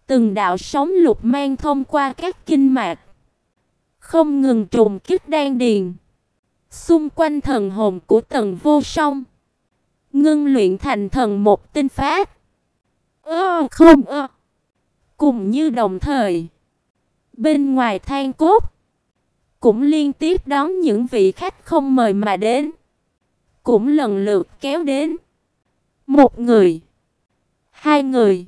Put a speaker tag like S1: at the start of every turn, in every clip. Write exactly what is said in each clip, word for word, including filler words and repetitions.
S1: Từng đạo sóng lục mang thông qua các kinh mạch, không ngừng trùng kích đan điền. Xung quanh thần hồn của Tần Vô Song, ngưng luyện thành thần một tinh pháp. Ơ không ơ. Cùng như đồng thời, bên ngoài than cốt cũng liên tiếp đón những vị khách không mời mà đến, cũng lần lượt kéo đến. Một người, hai người,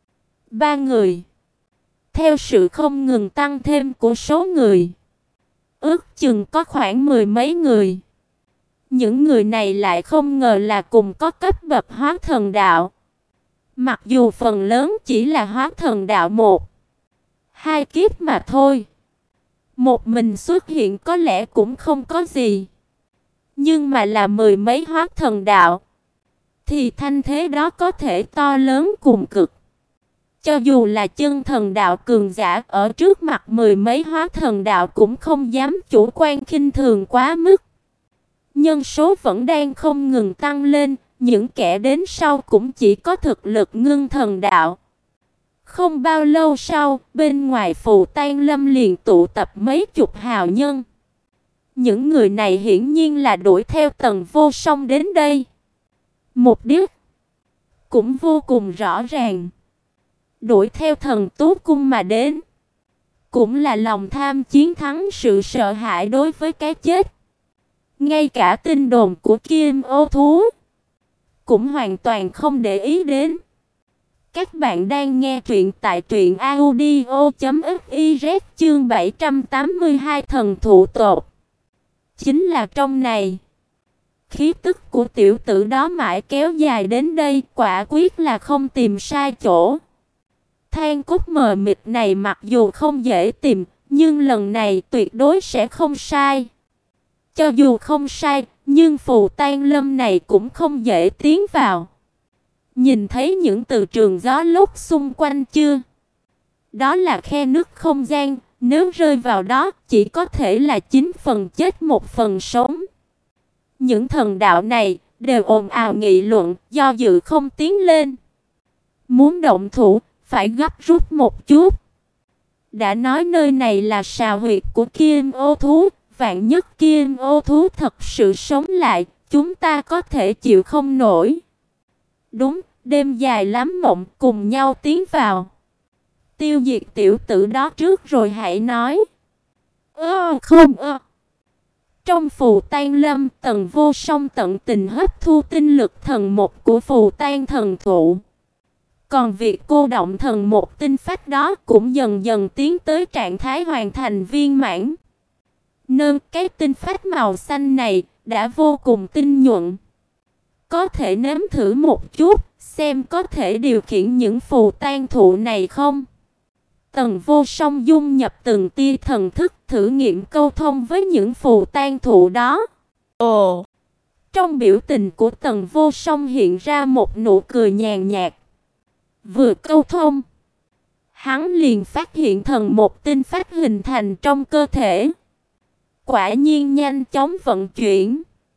S1: ba người. Theo sự không ngừng tăng thêm của số người, ước chừng có khoảng mười mấy người. Những người này lại không ngờ là cùng có cấp bậc hóa thần đạo. Mặc dù phần lớn chỉ là hóa thần đạo một, hai kiếp mà thôi. Một mình xuất hiện có lẽ cũng không có gì, nhưng mà là mười mấy hóa thần đạo thì thanh thế đó có thể to lớn cùng cực. Cho dù là chân thần đạo cường giả ở trước mặt mười mấy hóa thần đạo cũng không dám chủ quan khinh thường quá mức. Nhân số vẫn đang không ngừng tăng lên, những kẻ đến sau cũng chỉ có thực lực ngưng thần đạo. Không bao lâu sau, bên ngoài Phù Tang Lâm liền tụ tập mấy chục hào nhân. Những người này hiển nhiên là đuổi theo Tần Vô Song đến đây. Mục đích cũng vô cùng rõ ràng. Đuổi theo Thần Tú Cung mà đến, cũng là lòng tham chiến thắng sự sợ hãi đối với cái chết. Ngay cả tin đồn của Kim Ô Thú cũng hoàn toàn không để ý đến. Các bạn đang nghe truyện tại truyện audio chấm fiz chương bảy trăm tám mươi hai thần thụ tột. Chính là trong này, khí tức của tiểu tử đó mãi kéo dài đến đây, quả quyết là không tìm sai chỗ. Than cốt mờ mịt này mặc dù không dễ tìm, nhưng lần này tuyệt đối sẽ không sai. Cho dù không sai, nhưng Phù Tang Lâm này cũng không dễ tiến vào. Nhìn thấy những từ trường gió lốc xung quanh chưa? Đó là khe nứt không gian, nếu rơi vào đó chỉ có thể là chín phần chết một phần sống. Những thần đạo này đều ồn ào nghị luận, do dự không tiến lên. Muốn động thủ, phải gấp rút một chút. Đã nói nơi này là sào huyệt của Kim Ô Thú, vạn nhất Kim Ô Thú thật sự sống lại, chúng ta có thể chịu không nổi. Đúng, đêm dài lắm mộng, cùng nhau tiến vào. Tiêu diệt tiểu tử đó trước rồi hãy nói. Ơ không ơ. Trong Phù Tang Lâm, Tần Vô Song tận tình hấp thu tinh lực thần một của Phù Tang thần thụ. Còn việc cô động thần một tinh phách đó cũng dần dần tiến tới trạng thái hoàn thành viên mãn. Nâng cái tinh phách màu xanh này đã vô cùng tinh nhuận. Có thể nếm thử một chút, xem có thể điều khiển những phù tang thụ này không. Tần Vô Song dung nhập từng tia thần thức, thử nghiệm câu thông với những phù tang thụ đó. Ồ! Trong biểu tình của Tần Vô Song hiện ra một nụ cười nhàn nhạt. Vừa câu thông, hắn liền phát hiện thần một tinh phách hình thành trong cơ thể. Quả nhiên nhanh chóng vận chuyển.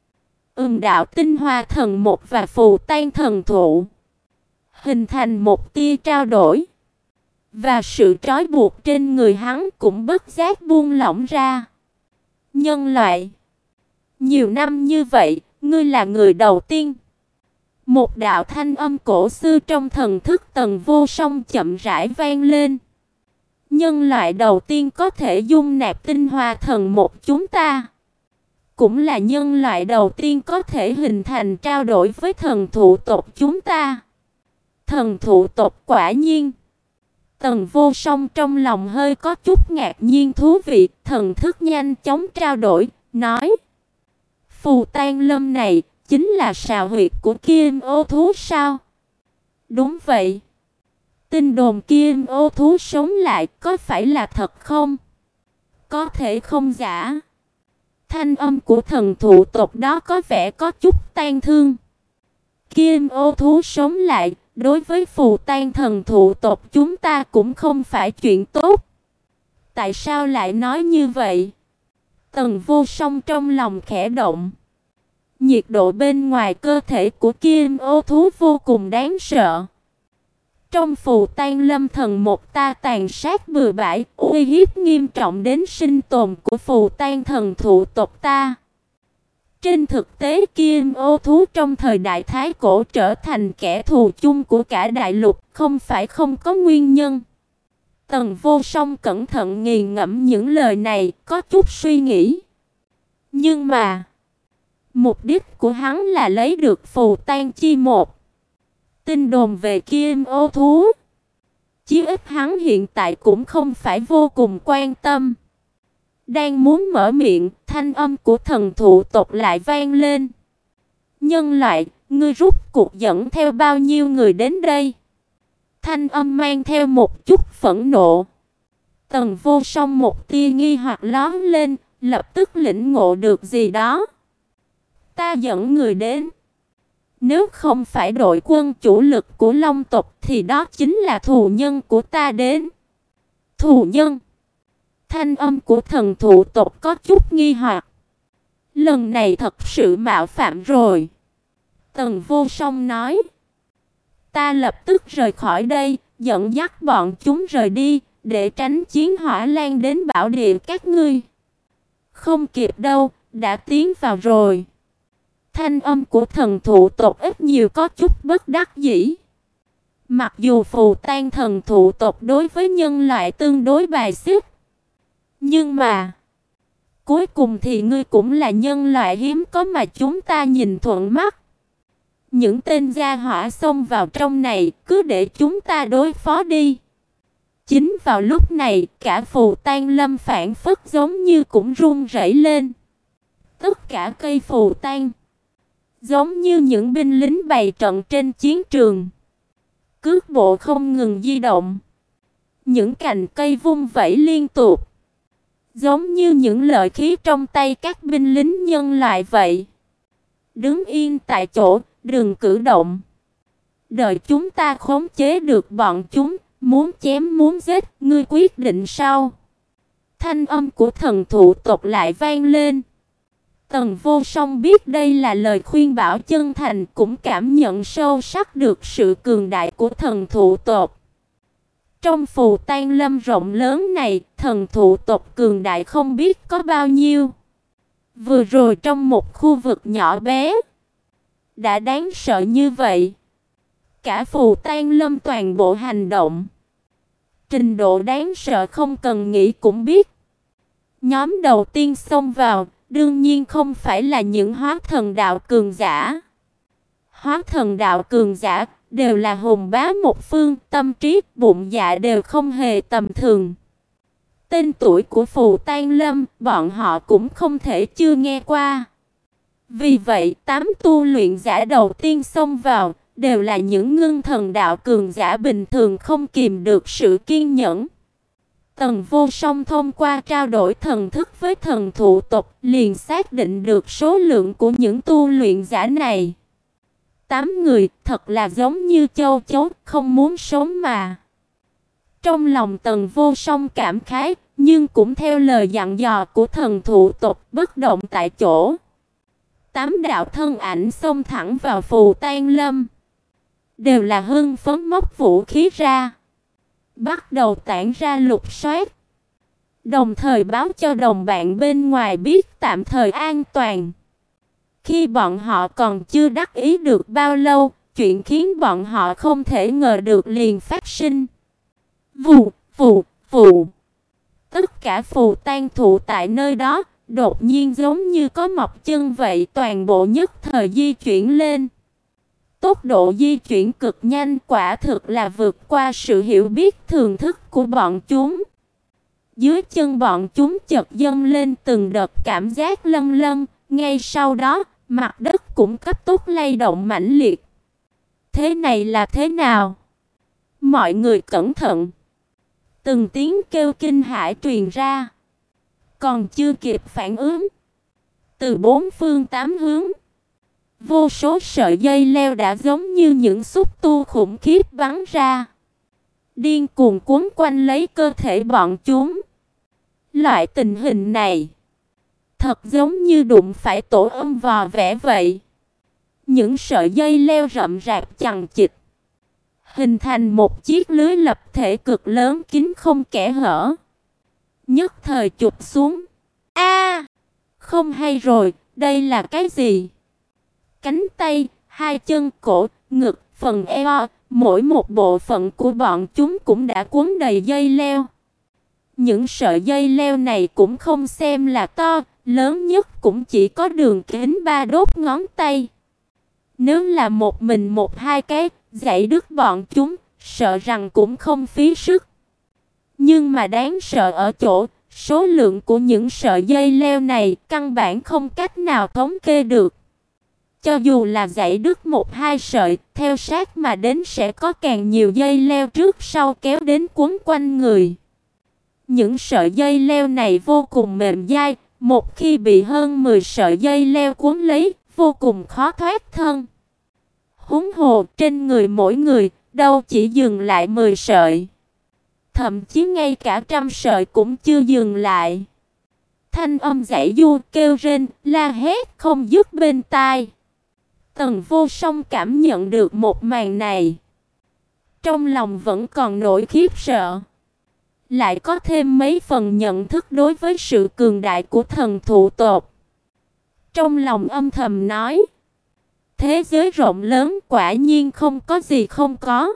S1: Ừm đạo tinh hoa thần một và phù tang thần thụ hình thành một tia trao đổi. Và sự trói buộc trên người hắn cũng bất giác buông lỏng ra. Nhân loại, nhiều năm như vậy, ngươi là người đầu tiên. Một đạo thanh âm cổ xưa trong thần thức Tần Vô Song chậm rãi vang lên. Nhân loại đầu tiên có thể dung nạp tinh hoa thần một chúng ta, cũng là nhân loại đầu tiên có thể hình thành trao đổi với thần thụ tộc chúng ta. Thần thụ tộc quả nhiên. Tần Vô Song trong lòng hơi có chút ngạc nhiên thú vị, thần thức nhanh chóng trao đổi, nói: Phù Tang Lâm này chính là sào huyệt của Kim Ô Thú sao? Đúng vậy. Tin đồn Kim Ô Thú sống lại có phải là thật không? Có thể không giả. Thanh âm của thần thụ tộc đó có vẻ có chút tang thương. Kim Ô Thú sống lại, đối với Phù Tang thần thụ tộc chúng ta cũng không phải chuyện tốt. Tại sao lại nói như vậy? Tần Vô Song trong lòng khẽ động. Nhiệt độ bên ngoài cơ thể của Kim Ô Thú vô cùng đáng sợ. Trong Phù Tang Lâm thần một ta tàn sát bừa bãi, uy hiếp nghiêm trọng đến sinh tồn của Phù Tang thần thụ tộc ta. Trên thực tế Kim Ô thú trong thời đại Thái Cổ trở thành kẻ thù chung của cả đại lục, không phải không có nguyên nhân. Tần Vô Song cẩn thận nghiền ngẫm những lời này, có chút suy nghĩ. Nhưng mà, mục đích của hắn là lấy được Phù Tang chi một. Tin đồn về Kim Ô thú, chí ít hắn hiện tại cũng không phải vô cùng quan tâm. Đang muốn mở miệng, thanh âm của thần thụ tộc lại vang lên. Nhân loại, ngươi rút cuộc dẫn theo bao nhiêu người đến đây? Thanh âm mang theo một chút phẫn nộ. Tần Vô Song một tia nghi hoặc lóe lên, lập tức lĩnh ngộ được gì đó. Ta dẫn người đến. Nếu không phải đội quân chủ lực của Long tộc thì đó chính là thù nhân của ta đến. Thù nhân? Thanh âm của thần thụ tộc có chút nghi hoặc. Lần này thật sự mạo phạm rồi. Tần Vô Song nói. Ta lập tức rời khỏi đây, dẫn dắt bọn chúng rời đi, để tránh chiến hỏa lan đến bảo địa các ngươi. Không kịp đâu, đã tiến vào rồi. Thanh âm của thần thụ tộc ít nhiều có chút bất đắc dĩ. Mặc dù Phù Tang thần thụ tộc đối với nhân loại tương đối bài xích, nhưng mà cuối cùng thì ngươi cũng là nhân loại hiếm có mà chúng ta nhìn thuận mắt. Những tên gia hỏa xông vào trong này, cứ để chúng ta đối phó đi. Chính vào lúc này, cả Phù Tang Lâm phảng phất giống như cũng run rẩy lên. Tất cả cây phù tang giống như những binh lính bày trận trên chiến trường, cước bộ không ngừng di động. Những cành cây vung vẩy liên tục, giống như những lợi khí trong tay các binh lính nhân loại vậy. Đứng yên tại chỗ, đừng cử động. Đợi chúng ta khống chế được bọn chúng, muốn chém muốn giết, ngươi quyết định sao? Thanh âm của thần thụ tộc lại vang lên. Tần Vô Song biết đây là lời khuyên bảo chân thành, cũng cảm nhận sâu sắc được sự cường đại của thần thụ tộc. Trong Phù Tang Lâm rộng lớn này, thần thụ tộc cường đại không biết có bao nhiêu. Vừa rồi trong một khu vực nhỏ bé, đã đáng sợ như vậy. Cả Phù Tang Lâm toàn bộ hành động, trình độ đáng sợ không cần nghĩ cũng biết. Nhóm đầu tiên xông vào, đương nhiên không phải là những hóa thần đạo cường giả. Hóa thần đạo cường giả đều là hùng bá một phương, tâm trí, bụng dạ đều không hề tầm thường. Tên tuổi của Phù Tang Lâm, bọn họ cũng không thể chưa nghe qua. Vì vậy, tám tu luyện giả đầu tiên xông vào, đều là những ngưng thần đạo cường giả bình thường không kìm được sự kiên nhẫn. Tần Vô Song thông qua trao đổi thần thức với thần thụ tộc, liền xác định được số lượng của những tu luyện giả này. Tám người, thật là giống như châu chấu, không muốn sống mà. Trong lòng Tần Vô Song cảm khái, nhưng cũng theo lời dặn dò của thần thụ tộc, bất động tại chỗ. Tám đạo thân ảnh xông thẳng vào Phù Tang Lâm, đều là hưng phấn móc vũ khí ra, bắt đầu tản ra lục soát, đồng thời báo cho đồng bạn bên ngoài biết tạm thời an toàn. Khi bọn họ còn chưa đắc ý được bao lâu, chuyện khiến bọn họ không thể ngờ được liền phát sinh. Vù, vù, vù. Tất cả phù tang thụ tại nơi đó, đột nhiên giống như có mọc chân vậy, toàn bộ nhất thời di chuyển lên. Tốc độ di chuyển cực nhanh, quả thực là vượt qua sự hiểu biết thường thức của bọn chúng. Dưới chân bọn chúng chợt dâng lên từng đợt cảm giác lâng lâng, ngay sau đó, mặt đất cũng cấp tốc lay động mãnh liệt. Thế này là thế nào? Mọi người cẩn thận! Từng tiếng kêu kinh hãi truyền ra. Còn chưa kịp phản ứng, từ bốn phương tám hướng, vô số sợi dây leo đã giống như những xúc tu khủng khiếp bắn ra, điên cuồng cuốn quanh lấy cơ thể bọn chúng. Loại tình hình này thật giống như đụng phải tổ ong vò vẽ vậy. Những sợi dây leo rậm rạp chằng chịt, hình thành một chiếc lưới lập thể cực lớn kín không kẽ hở. Nhất thời chụp xuống. A, không hay rồi, đây là cái gì? Cánh tay, hai chân, cổ, ngực, phần eo, mỗi một bộ phận của bọn chúng cũng đã cuốn đầy dây leo. Những sợi dây leo này cũng không xem là to, lớn nhất cũng chỉ có đường kính ba đốt ngón tay. Nếu là một mình một hai cái, dãy đứt bọn chúng, sợ rằng cũng không phí sức. Nhưng mà đáng sợ ở chỗ, số lượng của những sợi dây leo này căn bản không cách nào thống kê được. Cho dù là dãy đứt một hai sợi, theo sát mà đến sẽ có càng nhiều dây leo trước sau kéo đến quấn quanh người. Những sợi dây leo này vô cùng mềm dai, một khi bị hơn mười sợi dây leo cuốn lấy, vô cùng khó thoát thân. Huống hồ trên người mỗi người, đâu chỉ dừng lại mười sợi. Thậm chí ngay cả trăm sợi cũng chưa dừng lại. Thanh âm giãy giụa kêu rên, la hét không dứt bên tai. Tần Vô Song cảm nhận được một màn này. Trong lòng vẫn còn nỗi khiếp sợ. Lại có thêm mấy phần nhận thức đối với sự cường đại của thần thụ tộc. Trong lòng âm thầm nói. Thế giới rộng lớn quả nhiên không có gì không có.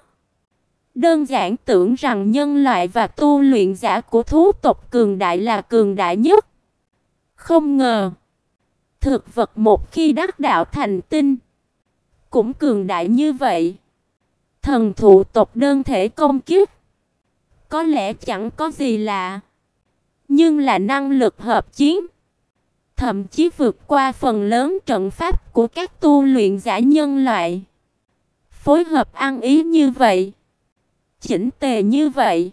S1: Đơn giản tưởng rằng nhân loại và tu luyện giả của thú tộc cường đại là cường đại nhất. Không ngờ. Thực vật một khi đắc đạo thành tinh. Cũng cường đại như vậy. Thần thụ tộc đơn thể công kiếp. Có lẽ chẳng có gì lạ. Nhưng là năng lực hợp chiến. Thậm chí vượt qua phần lớn trận pháp của các tu luyện giả nhân loại. Phối hợp ăn ý như vậy. Chỉnh tề như vậy.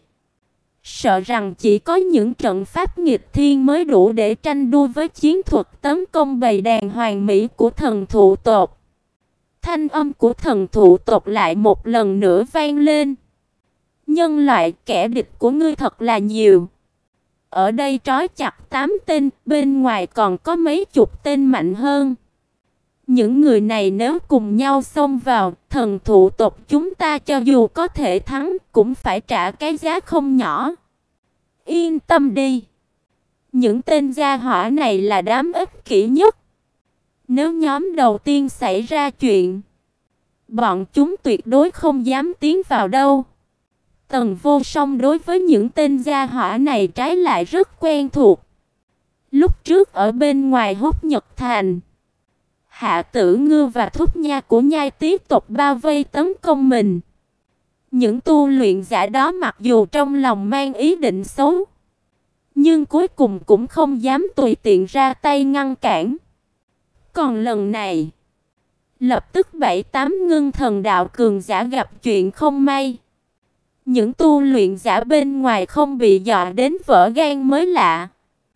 S1: Sợ rằng chỉ có những trận pháp nghịch thiên mới đủ để tranh đua với chiến thuật tấn công bầy đàn hoàn mỹ của thần thụ tộc. Thanh âm của thần thụ tộc lại một lần nữa vang lên. Nhân loại kẻ địch của ngươi thật là nhiều. Ở đây trói chặt tám tên, bên ngoài còn có mấy chục tên mạnh hơn. Những người này nếu cùng nhau xông vào, thần thụ tộc chúng ta cho dù có thể thắng, cũng phải trả cái giá không nhỏ. Yên tâm đi. Những tên gia hỏa này là đám ích kỷ nhất. Nếu nhóm đầu tiên xảy ra chuyện, bọn chúng tuyệt đối không dám tiến vào đâu. Tần Vô Song đối với những tên gia hỏa này trái lại rất quen thuộc. Lúc trước ở bên ngoài Húc Nhật Thành, Hạ Tử Ngư và Thúc Nha của Nhai tiếp tộc bao vây tấn công mình. Những tu luyện giả đó mặc dù trong lòng mang ý định xấu, nhưng cuối cùng cũng không dám tùy tiện ra tay ngăn cản. Còn lần này, lập tức bảy tám ngưng thần đạo cường giả gặp chuyện không may. Những tu luyện giả bên ngoài không bị dọa đến vỡ gan mới lạ.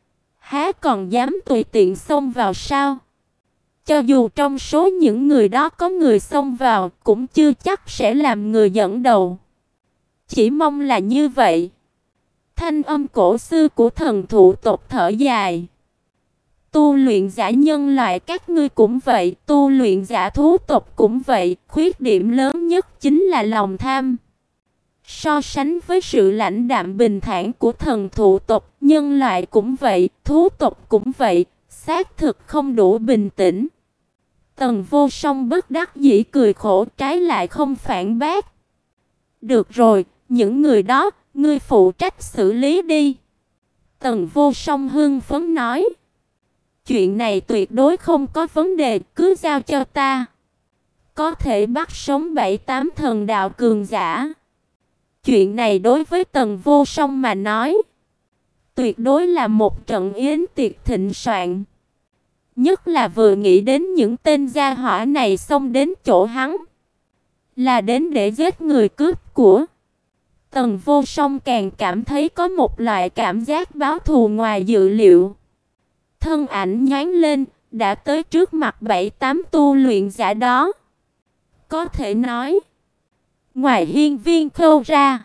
S1: Há còn dám tùy tiện xông vào sao? Cho dù trong số những người đó có người xông vào, cũng chưa chắc sẽ làm người dẫn đầu. Chỉ mong là như vậy. Thanh âm cổ xưa của thần thụ tộc thở dài. Tu luyện giả nhân loại các ngươi cũng vậy, tu luyện giả thú tộc cũng vậy, khuyết điểm lớn nhất chính là lòng tham. So sánh với sự lãnh đạm bình thản của thần thụ tộc, nhân loại cũng vậy, thú tộc cũng vậy, xác thực không đủ bình tĩnh. Tần Vô Song bất đắc dĩ cười khổ, trái lại không phản bác. Được rồi, những người đó, ngươi phụ trách xử lý đi. Tần Vô Song hưng phấn nói. Chuyện này tuyệt đối không có vấn đề, cứ giao cho ta. Có thể bắt sống bảy tám thần đạo cường giả. Chuyện này đối với Tần Vô Song mà nói, tuyệt đối là một trận yến tiệc thịnh soạn. Nhất là vừa nghĩ đến những tên gia hỏa này xông đến chỗ hắn, là đến để giết người cướp của. Tần Vô Song càng cảm thấy có một loại cảm giác báo thù ngoài dự liệu. Thân ảnh nhoáng lên, đã tới trước mặt bảy tám tu luyện giả đó. Có thể nói, ngoài hiên viên Khâu ra,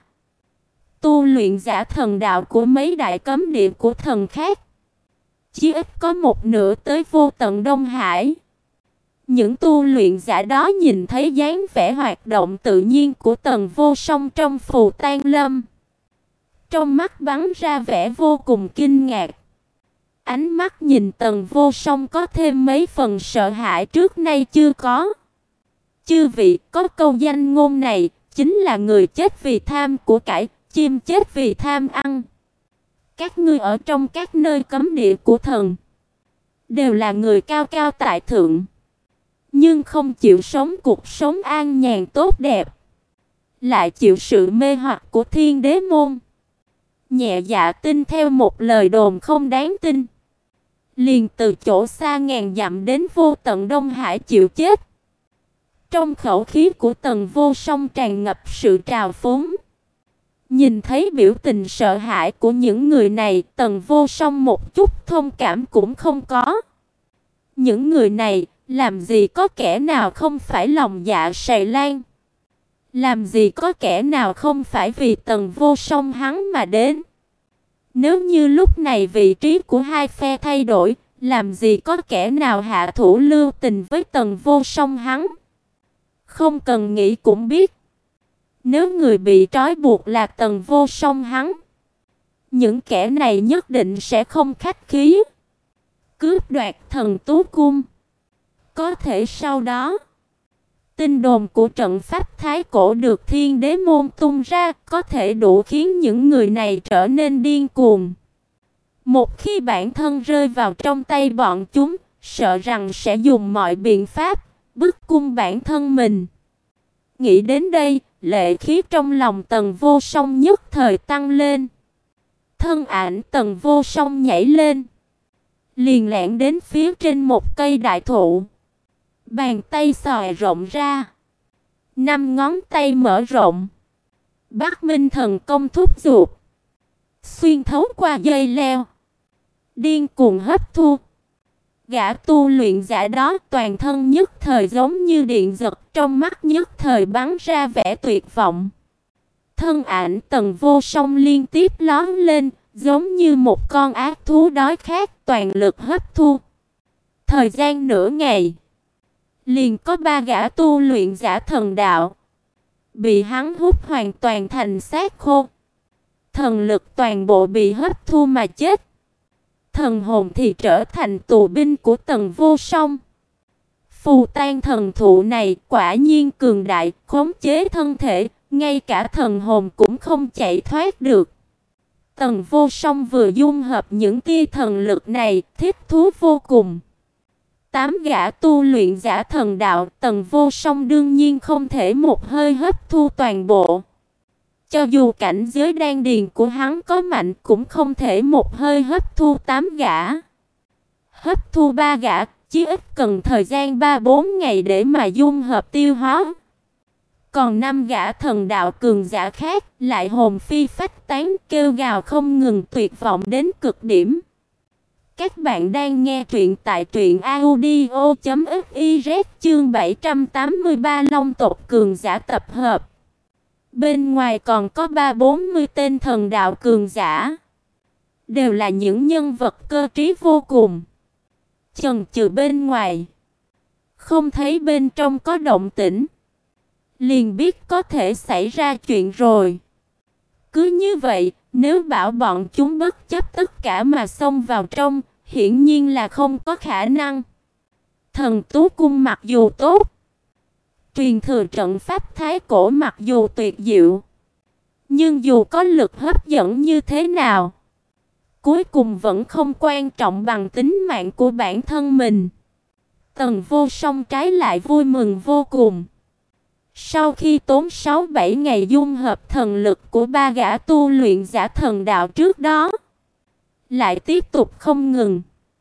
S1: tu luyện giả thần đạo của mấy đại cấm địa của thần khác, chỉ ít có một nửa tới vô tận Đông Hải. Những tu luyện giả đó nhìn thấy dáng vẻ hoạt động tự nhiên của Tần Vô Song trong phù tang lâm. Trong mắt bắn ra vẻ vô cùng kinh ngạc. Ánh mắt nhìn Tần Vô Song có thêm mấy phần sợ hãi trước nay chưa có. Chư vị, có câu danh ngôn này, chính là người chết vì tham của cải, chim chết vì tham ăn. Các ngươi ở trong các nơi cấm địa của thần, đều là người cao cao tại thượng, nhưng không chịu sống cuộc sống an nhàn tốt đẹp, lại chịu sự mê hoặc của Thiên Đế môn. Nhẹ dạ tin theo một lời đồn không đáng tin, liền từ chỗ xa ngàn dặm đến vô tận Đông Hải chịu chết. Trong khẩu khí của Tần Vô Song tràn ngập sự trào phúng. Nhìn thấy biểu tình sợ hãi của những người này, Tần Vô Song một chút thông cảm cũng không có. Những người này, làm gì có kẻ nào không phải lòng dạ sầy lan? Làm gì có kẻ nào không phải vì Tần Vô Song hắn mà đến? Nếu như lúc này vị trí của hai phe thay đổi, làm gì có kẻ nào hạ thủ lưu tình với Tần Vô Song hắn? Không cần nghĩ cũng biết. Nếu người bị trói buộc là Tần Vô Song hắn, những kẻ này nhất định sẽ không khách khí, cướp đoạt Thần Tú Cung. Có thể sau đó, tin đồn của trận pháp Thái Cổ được Thiên Đế môn tung ra, có thể đủ khiến những người này trở nên điên cuồng. Một khi bản thân rơi vào trong tay bọn chúng, sợ rằng sẽ dùng mọi biện pháp bức cung bản thân mình. Nghĩ đến đây, lệ khí trong lòng Tần Vô Song nhất thời tăng lên. Thân ảnh Tần Vô Song nhảy lên, liền lẻn đến phía trên một cây đại thụ. Bàn tay xòe rộng ra, năm ngón tay mở rộng. Bắc Minh thần công thúc giục, xuyên thấu qua dây leo, điên cuồng hấp thu. Gã tu luyện giả đó toàn thân nhất thời giống như điện giật, trong mắt nhất thời bắn ra vẻ tuyệt vọng. Thân ảnh Tần Vô Song liên tiếp lóe lên, giống như một con ác thú đói khát, toàn lực hấp thu. Thời gian nửa ngày, liền có ba gã tu luyện giả thần đạo bị hắn hút hoàn toàn thành xác khô. Thần lực toàn bộ bị hấp thu mà chết. Thần hồn thì trở thành tù binh của Tần Vô Song. Phù tang thần thụ này quả nhiên cường đại, khống chế thân thể, ngay cả thần hồn cũng không chạy thoát được. Tần Vô Song vừa dung hợp những tia thần lực này, thích thú vô cùng. Tám gã tu luyện giả thần đạo, Tần Vô Song đương nhiên không thể một hơi hấp thu toàn bộ. Cho dù cảnh giới đan điền của hắn có mạnh, cũng không thể một hơi hấp thu tám gã. Hấp thu ba gã, chí ít cần thời gian ba bốn ngày để mà dung hợp tiêu hóa. Còn năm gã thần đạo cường giả khác lại hồn phi phách tán, kêu gào không ngừng, tuyệt vọng đến cực điểm. Các bạn đang nghe truyện tại truyện audio chấm fiz, chương bảy trăm tám mươi ba Long tộc cường giả tập hợp. Bên ngoài còn có ba bốn mươi tên thần đạo cường giả, đều là những nhân vật cơ trí vô cùng. Chần chừ bên ngoài, không thấy bên trong có động tĩnh, liền biết có thể xảy ra chuyện rồi. Cứ như vậy, nếu bảo bọn chúng bất chấp tất cả mà xông vào trong, hiển nhiên là không có khả năng. Thần Tú Cung mặc dù tốt, truyền thừa trận pháp Thái Cổ mặc dù tuyệt diệu, nhưng dù có lực hấp dẫn như thế nào, cuối cùng vẫn không quan trọng bằng tính mạng của bản thân mình. Tần Vô Song trái lại vui mừng vô cùng. Sau khi tốn sáu bảy ngày dung hợp thần lực của ba gã tu luyện giả thần đạo trước đó, lại tiếp tục không ngừng,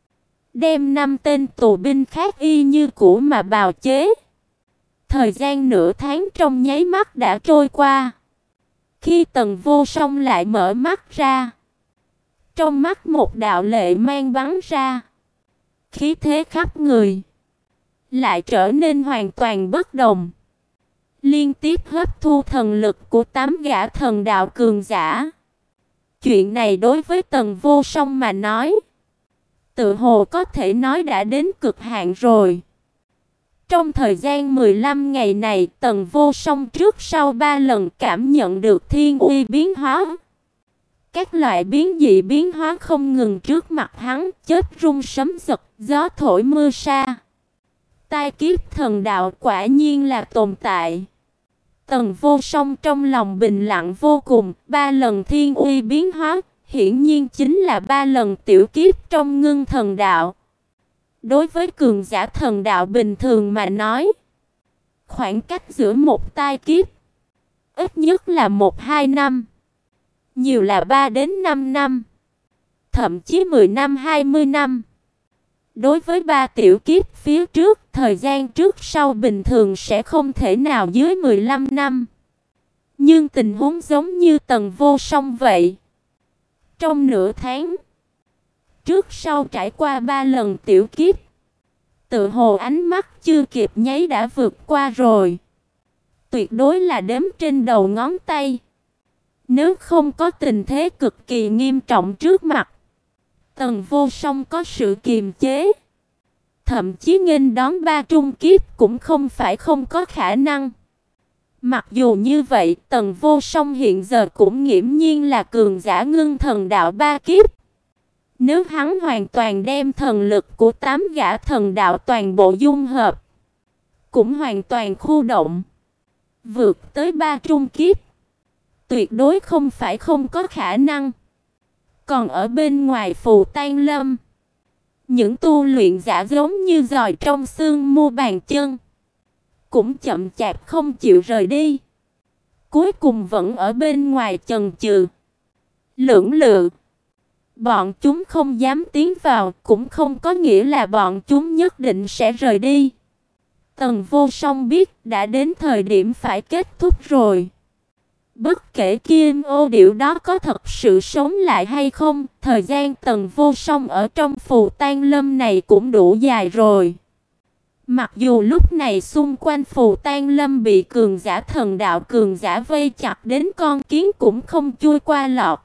S1: đem năm tên tù binh khác y như cũ mà bào chế. Thời gian nửa tháng trong nháy mắt đã trôi qua. Khi Tần Vô Song lại mở mắt ra, trong mắt một đạo lệ mang bắn ra, khí thế khắp người lại trở nên hoàn toàn bất đồng. Liên tiếp hấp thu thần lực của tám gã thần đạo cường giả. Chuyện này đối với Tần Vô Song mà nói, tự hồ có thể nói đã đến cực hạn rồi. Trong thời gian mười lăm ngày này, Tần Vô Song trước sau ba lần cảm nhận được thiên uy biến hóa. Các loại biến dị biến hóa không ngừng trước mặt hắn, chớp rung sấm giật, gió thổi mưa sa. Tai kiếp thần đạo quả nhiên là tồn tại. Tần Vô Song trong lòng bình lặng vô cùng, ba lần thiên uy biến hóa, hiển nhiên chính là ba lần tiểu kiếp trong ngưng thần đạo. Đối với cường giả thần đạo bình thường mà nói, khoảng cách giữa một tai kiếp ít nhất là một hai năm, nhiều là ba đến năm năm, thậm chí mười năm hai mươi năm. Đối với ba tiểu kiếp phía trước, thời gian trước sau bình thường sẽ không thể nào dưới mười lăm năm. Nhưng tình huống giống như Tần Vô Song vậy. Trong nửa tháng, trước sau trải qua ba lần tiểu kiếp, tự hồ ánh mắt chưa kịp nháy đã vượt qua rồi. Tuyệt đối là đếm trên đầu ngón tay. Nếu không có tình thế cực kỳ nghiêm trọng trước mặt, Tần Vô Song có sự kiềm chế, thậm chí nghênh đón ba trung kiếp cũng không phải không có khả năng. Mặc dù như vậy, Tần Vô Song hiện giờ cũng nghiễm nhiên là cường giả ngưng thần đạo ba kiếp. Nếu hắn hoàn toàn đem thần lực của tám gã thần đạo toàn bộ dung hợp, cũng hoàn toàn khu động, vượt tới ba trung kiếp, tuyệt đối không phải không có khả năng. Còn ở bên ngoài Phù Tang Lâm, những tu luyện giả giống như giòi trong xương mu bàn chân, cũng chậm chạp không chịu rời đi. Cuối cùng vẫn ở bên ngoài chần chừ, lưỡng lự. Bọn chúng không dám tiến vào, cũng không có nghĩa là bọn chúng nhất định sẽ rời đi. Tần Vô Song biết đã đến thời điểm phải kết thúc rồi. Bất kể Kim Ô Điểu đó có thật sự sống lại hay không, thời gian Tần Vô Song ở trong Phù Tang Lâm này cũng đủ dài rồi. Mặc dù lúc này xung quanh Phù Tang Lâm bị cường giả thần đạo cường giả vây chặt đến con kiến cũng không chui qua lọt,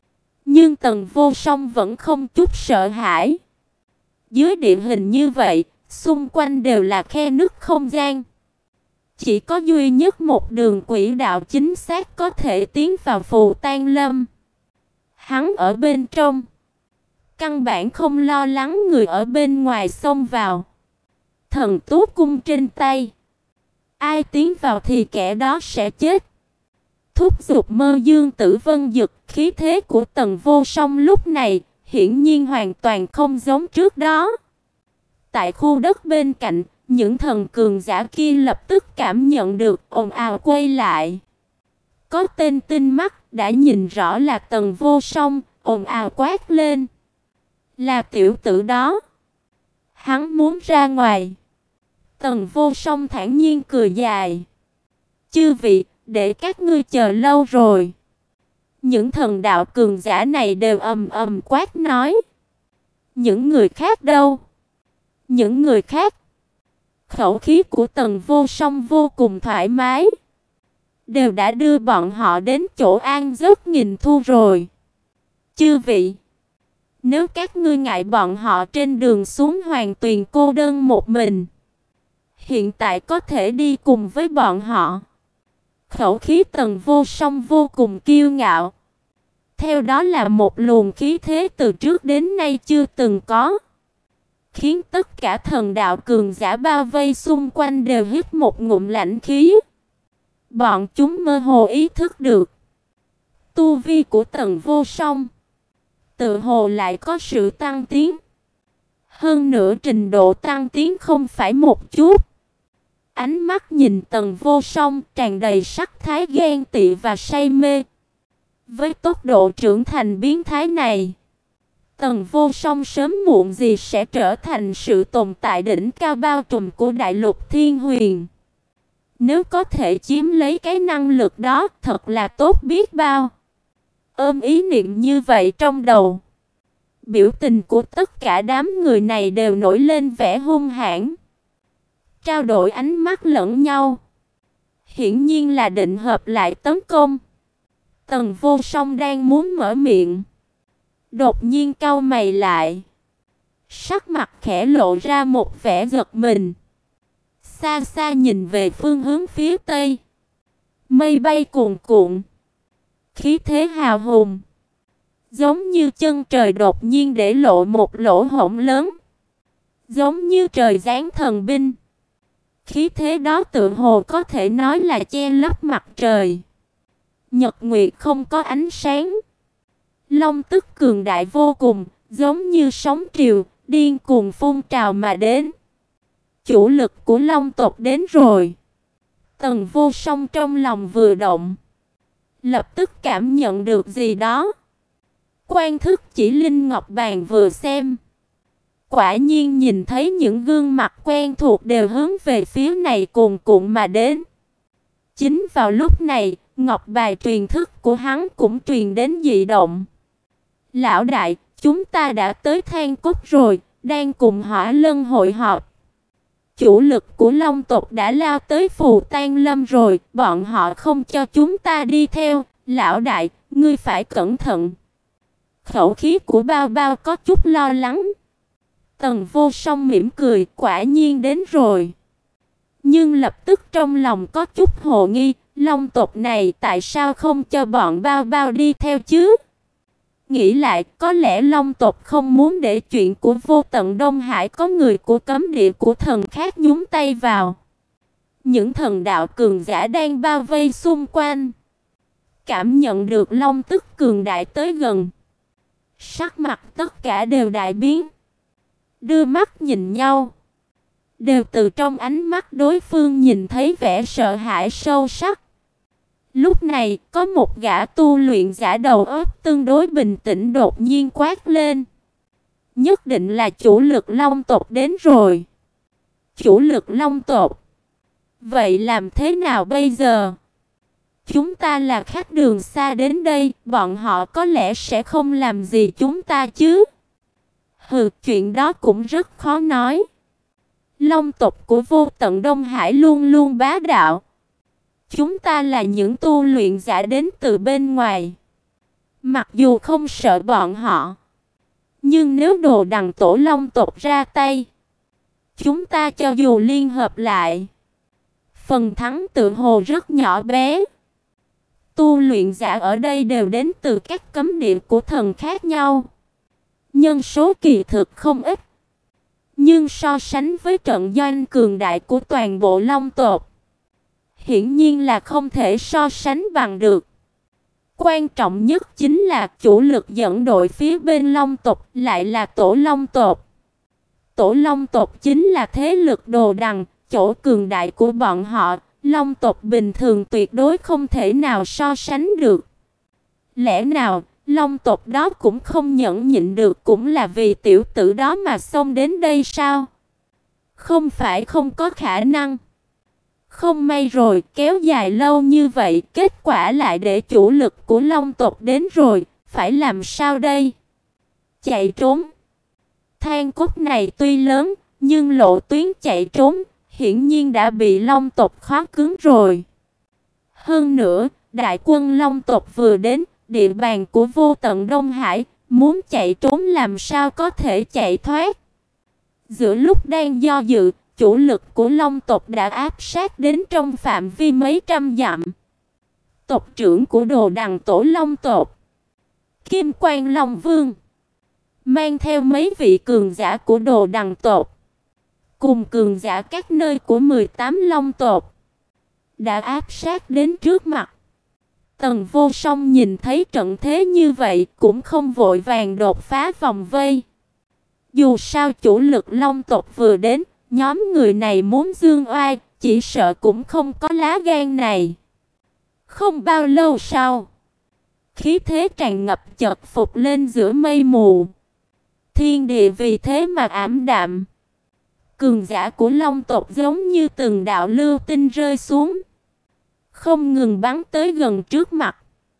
S1: nhưng Tần Vô Song vẫn không chút sợ hãi. Dưới địa hình như vậy, xung quanh đều là khe nứt không gian. Chỉ có duy nhất một đường quỹ đạo chính xác có thể tiến vào Phù Tang Lâm. Hắn ở bên trong, căn bản không lo lắng người ở bên ngoài xông vào. Thần tú cung trên tay, ai tiến vào thì kẻ đó sẽ chết. Thúc giục Mơ Dương Tử Vân Dực, khí thế của Tần Vô Song lúc này hiển nhiên hoàn toàn không giống trước đó. Tại khu đất bên cạnh, những thần cường giả kia lập tức cảm nhận được, ồn ào quay lại. Có tên tinh mắt đã nhìn rõ là Tần Vô Song, ồn ào quát lên: "Là tiểu tử đó, hắn muốn ra ngoài." Tần Vô Song thản nhiên cười dài: "Chư vị, để các ngươi chờ lâu rồi." Những thần đạo cường giả này đều ầm ầm quát nói: "Những người khác đâu? Những người khác?" Khẩu khí của Tần Vô Song vô cùng thoải mái. Đều đã đưa bọn họ đến chỗ an giấc nghìn thu rồi. "Chư vị, nếu các ngươi ngại bọn họ trên đường xuống Hoàng Tuyền cô đơn một mình, hiện tại có thể đi cùng với bọn họ." Khẩu khí Tần Vô Song vô cùng kiêu ngạo. Theo đó là một luồng khí thế từ trước đến nay chưa từng có, khiến tất cả thần đạo cường giả bao vây xung quanh đều hít một ngụm lãnh khí. Bọn chúng mơ hồ ý thức được, tu vi của Tần Vô Song tự hồ lại có sự tăng tiến. Hơn nữa trình độ tăng tiến không phải một chút. Ánh mắt nhìn Tần Vô Song tràn đầy sắc thái ghen tị và say mê. Với tốc độ trưởng thành biến thái này, Tần Vô Song sớm muộn gì sẽ trở thành sự tồn tại đỉnh cao bao trùm của đại lục Thiên Huyền. Nếu có thể chiếm lấy cái năng lực đó, thật là tốt biết bao. Ôm ý niệm như vậy trong đầu, biểu tình của tất cả đám người này đều nổi lên vẻ hung hãn, trao đổi ánh mắt lẫn nhau, hiển nhiên là định hợp lại tấn công. Tần Vô Song đang muốn mở miệng, đột nhiên cau mày lại, sắc mặt khẽ lộ ra một vẻ giật mình. xa xa nhìn về phương hướng phía tây. Mây bay cuồn cuộn, khí thế hào hùng, giống như chân trời đột nhiên để lộ một lỗ hổng lớn, giống như trời giáng thần binh. Khí thế đó tựa hồ có thể nói là che lấp mặt trời. Nhật nguyệt không có ánh sáng. Long tức cường đại vô cùng, giống như sóng triều, điên cuồng phun trào mà đến. Chủ lực của Long tộc đến rồi. Tần Vô Song trong lòng vừa động, lập tức cảm nhận được gì đó. Quan thức chỉ linh ngọc bàn vừa xem, quả nhiên nhìn thấy những gương mặt quen thuộc đều hướng về phía này cuồn cuộn mà đến. Chính vào lúc này, ngọc bài truyền thức của hắn cũng truyền đến dị động. Lão đại, chúng ta đã tới Than Cốc rồi, đang cùng Hỏa Lân hội họp. Chủ lực của Long tộc đã lao tới Phù Tang Lâm rồi, bọn họ không cho chúng ta đi theo, lão đại, ngươi phải cẩn thận. Khẩu khí của Bao Bao có chút lo lắng. Tần Vô Song mỉm cười, quả nhiên đến rồi. Nhưng lập tức trong lòng có chút hồ nghi, Long tộc này tại sao không cho bọn Bao Bao đi theo chứ? Nghĩ lại, có lẽ Long tộc không muốn để chuyện của Vô Tận Đông Hải có người của cấm địa của thần khác nhúng tay vào. Những thần đạo cường giả đang bao vây xung quanh, cảm nhận được Long tức cường đại tới gần, sắc mặt tất cả đều đại biến, đưa mắt nhìn nhau, đều từ trong ánh mắt đối phương nhìn thấy vẻ sợ hãi sâu sắc. Lúc này, có một gã tu luyện giả đầu óc tương đối bình tĩnh đột nhiên quát lên. Nhất định là chủ lực Long tộc đến rồi. Chủ lực Long tộc? Vậy làm thế nào bây giờ? Chúng ta là khách đường xa đến đây, bọn họ có lẽ sẽ không làm gì chúng ta chứ? Hừ, chuyện đó cũng rất khó nói. Long tộc của Vô Tận Đông Hải luôn luôn bá đạo. Chúng ta là những tu luyện giả đến từ bên ngoài, mặc dù không sợ bọn họ, nhưng nếu Đồ Đằng Tổ Long tộc ra tay, chúng ta cho dù liên hợp lại, phần thắng tự hồ rất nhỏ bé. Tu luyện giả ở đây đều đến từ các cấm địa của thần khác nhau, nhân số kỳ thực không ít, nhưng so sánh với trận doanh cường đại của toàn bộ Long tộc, hiển nhiên là không thể so sánh bằng được. Quan trọng nhất chính là chủ lực dẫn đội phía bên Long tộc lại là Tổ Long tộc. Tổ Long tộc chính là thế lực Đồ Đằng, chỗ cường đại của bọn họ, Long tộc bình thường tuyệt đối không thể nào so sánh được. Lẽ nào Long tộc đó cũng không nhẫn nhịn được, cũng là vì tiểu tử đó mà xông đến đây sao? Không phải không có khả năng. Không may rồi, kéo dài lâu như vậy, kết quả lại để chủ lực của Long tộc đến rồi, phải làm sao đây? Chạy trốn. Than Cốc này tuy lớn, nhưng lộ tuyến chạy trốn hiển nhiên đã bị Long tộc khóa cứng rồi. Hơn nữa, đại quân Long tộc vừa đến, địa bàn của Vô Tận Đông Hải, muốn chạy trốn làm sao có thể chạy thoát. Giữa lúc đang do dự, chủ lực của Long tộc đã áp sát đến trong phạm vi mấy trăm dặm. Tộc trưởng của Đồ Đằng Tổ Long tộc, Kim Quan Long Vương, mang theo mấy vị cường giả của Đồ Đằng tộc, cùng cường giả các nơi của mười tám Long tộc, đã áp sát đến trước mặt. Tần Vô Song nhìn thấy trận thế như vậy, cũng không vội vàng đột phá vòng vây. Dù sao chủ lực Long tộc vừa đến, nhóm người này muốn dương oai, chỉ sợ cũng không có lá gan này. Không bao lâu sau, khí thế tràn ngập chợt phục lên giữa mây mù. Thiên địa vì thế mà ảm đạm. Cường giả của Long tộc giống như từng đạo lưu tinh rơi xuống, không ngừng bắn tới gần trước mặt.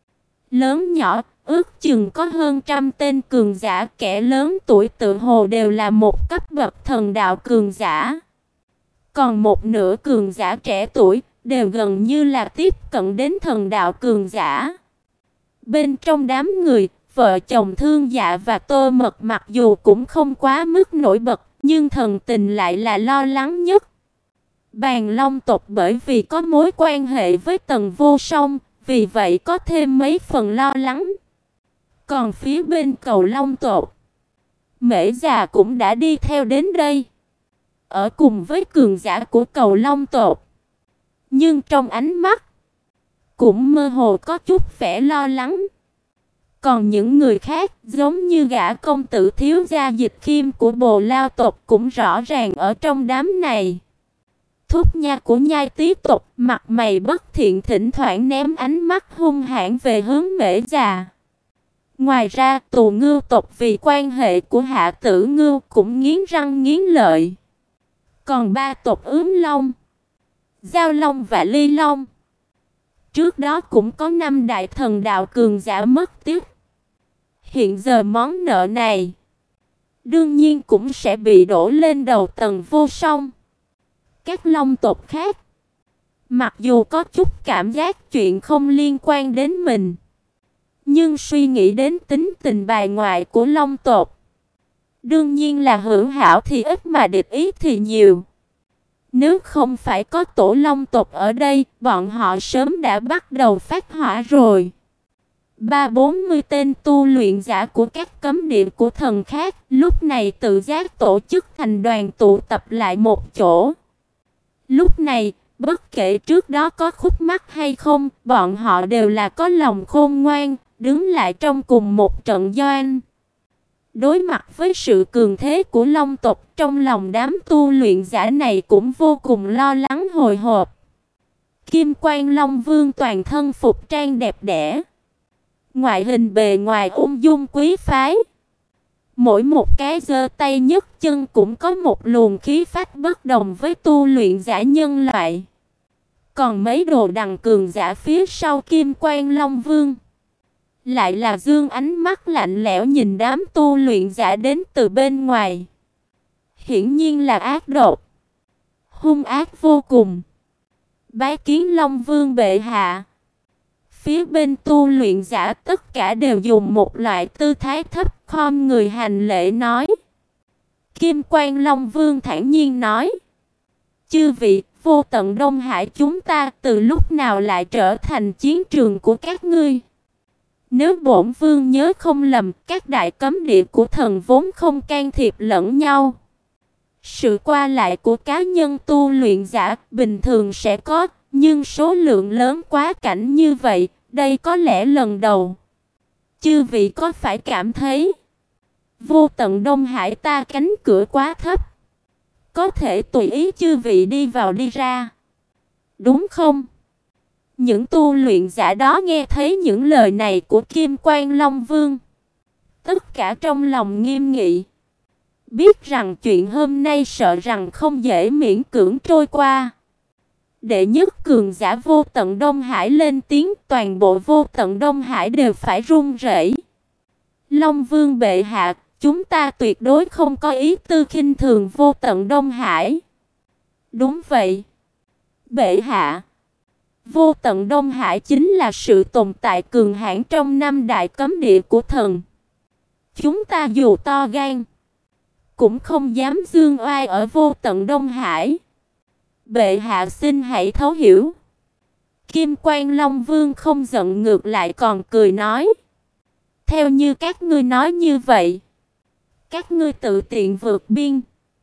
S1: Lớn nhỏ, ước chừng có hơn trăm tên cường giả, kẻ lớn tuổi tự hồ đều là một cấp bậc thần đạo cường giả. Còn một nửa cường giả trẻ tuổi, đều gần như là tiếp cận đến thần đạo cường giả. Bên trong đám người, vợ chồng Thương Dạ và Tô Mật mặc dù cũng không quá mức nổi bật, nhưng thần tình lại là lo lắng nhất. Bàn Long tộc bởi vì có mối quan hệ với Tần Vô Song, vì vậy có thêm mấy phần lo lắng. Còn phía bên Cầu Long tộc, Mễ già cũng đã đi theo đến đây, ở cùng với cường giả của Cầu Long tộc. Nhưng trong ánh mắt cũng mơ hồ có chút vẻ lo lắng. Còn những người khác, giống như gã công tử thiếu gia Dịch Khiêm của Bồ Lao tộc cũng rõ ràng ở trong đám này. Thúc nha của Nhai Tý tộc, mặt mày bất thiện, thỉnh thoảng ném ánh mắt hung hãn về hướng Mễ già. Ngoài ra, Tù Ngưu tộc vì quan hệ của Hạ Tử Ngưu cũng nghiến răng nghiến lợi. Còn ba tộc Ướm Long, Giao Long và Ly Long, trước đó cũng có năm đại thần đạo cường giả mất tiếc. Hiện giờ món nợ này đương nhiên cũng sẽ bị đổ lên đầu Tần Vô Song. Các Long tộc khác, mặc dù có chút cảm giác chuyện không liên quan đến mình, nhưng suy nghĩ đến tính tình bài ngoại của Long tộc, đương nhiên là hữu hảo thì ít mà địch ý thì nhiều. Nếu không phải có tổ Long tộc ở đây, bọn họ sớm đã bắt đầu phát hỏa rồi. Ba bốn mươi tên tu luyện giả của các cấm địa của thần khác lúc này tự giác tổ chức thành đoàn tụ tập lại một chỗ. Lúc này, bất kể trước đó có khúc mắc hay không, bọn họ đều là có lòng khôn ngoan, đứng lại trong cùng một trận doanh. Đối mặt với sự cường thế của Long tộc, trong lòng đám tu luyện giả này cũng vô cùng lo lắng hồi hộp. Kim Quan Long Vương toàn thân phục trang đẹp đẽ, ngoại hình bề ngoài ung dung quý phái, mỗi một cái giơ tay nhấc chân cũng có một luồng khí phách bất đồng với tu luyện giả nhân loại. Còn mấy đồ đằng cường giả phía sau Kim Quan Long Vương lại là dương ánh mắt lạnh lẽo nhìn đám tu luyện giả đến từ bên ngoài. Hiển nhiên là ác độc, hung ác vô cùng. Bái kiến Long Vương bệ hạ. Phía bên tu luyện giả tất cả đều dùng một loại tư thái thấp khom người hành lễ nói. Kim Quan Long Vương thản nhiên nói: chư vị, vô tận Đông Hải chúng ta từ lúc nào lại trở thành chiến trường của các ngươi? Nếu bổn vương nhớ không lầm, các đại cấm địa của thần vốn không can thiệp lẫn nhau. Sự qua lại của cá nhân tu luyện giả bình thường sẽ có, nhưng số lượng lớn quá cảnh như vậy, đây có lẽ lần đầu. Chư vị có phải cảm thấy vô tận Đông Hải ta cánh cửa quá thấp, có thể tùy ý chư vị đi vào đi ra, đúng không? Những tu luyện giả đó nghe thấy những lời này của Kim Quan Long Vương, tất cả trong lòng nghiêm nghị, biết rằng chuyện hôm nay sợ rằng không dễ miễn cưỡng trôi qua. Đệ nhất cường giả vô tận Đông Hải lên tiếng, toàn bộ vô tận Đông Hải đều phải run rẩy. Long Vương bệ hạ, chúng ta tuyệt đối không có ý tư khinh thường vô tận Đông Hải. Đúng vậy, bệ hạ. Vô tận Đông Hải chính là sự tồn tại cường hãn trong năm đại cấm địa của thần. Chúng ta dù to gan, cũng không dám dương oai ở vô tận Đông Hải. Bệ hạ xin hãy thấu hiểu. Kim Quan Long Vương không giận, ngược lại còn cười nói: theo như các ngươi nói như vậy, các ngươi tự tiện vượt biên,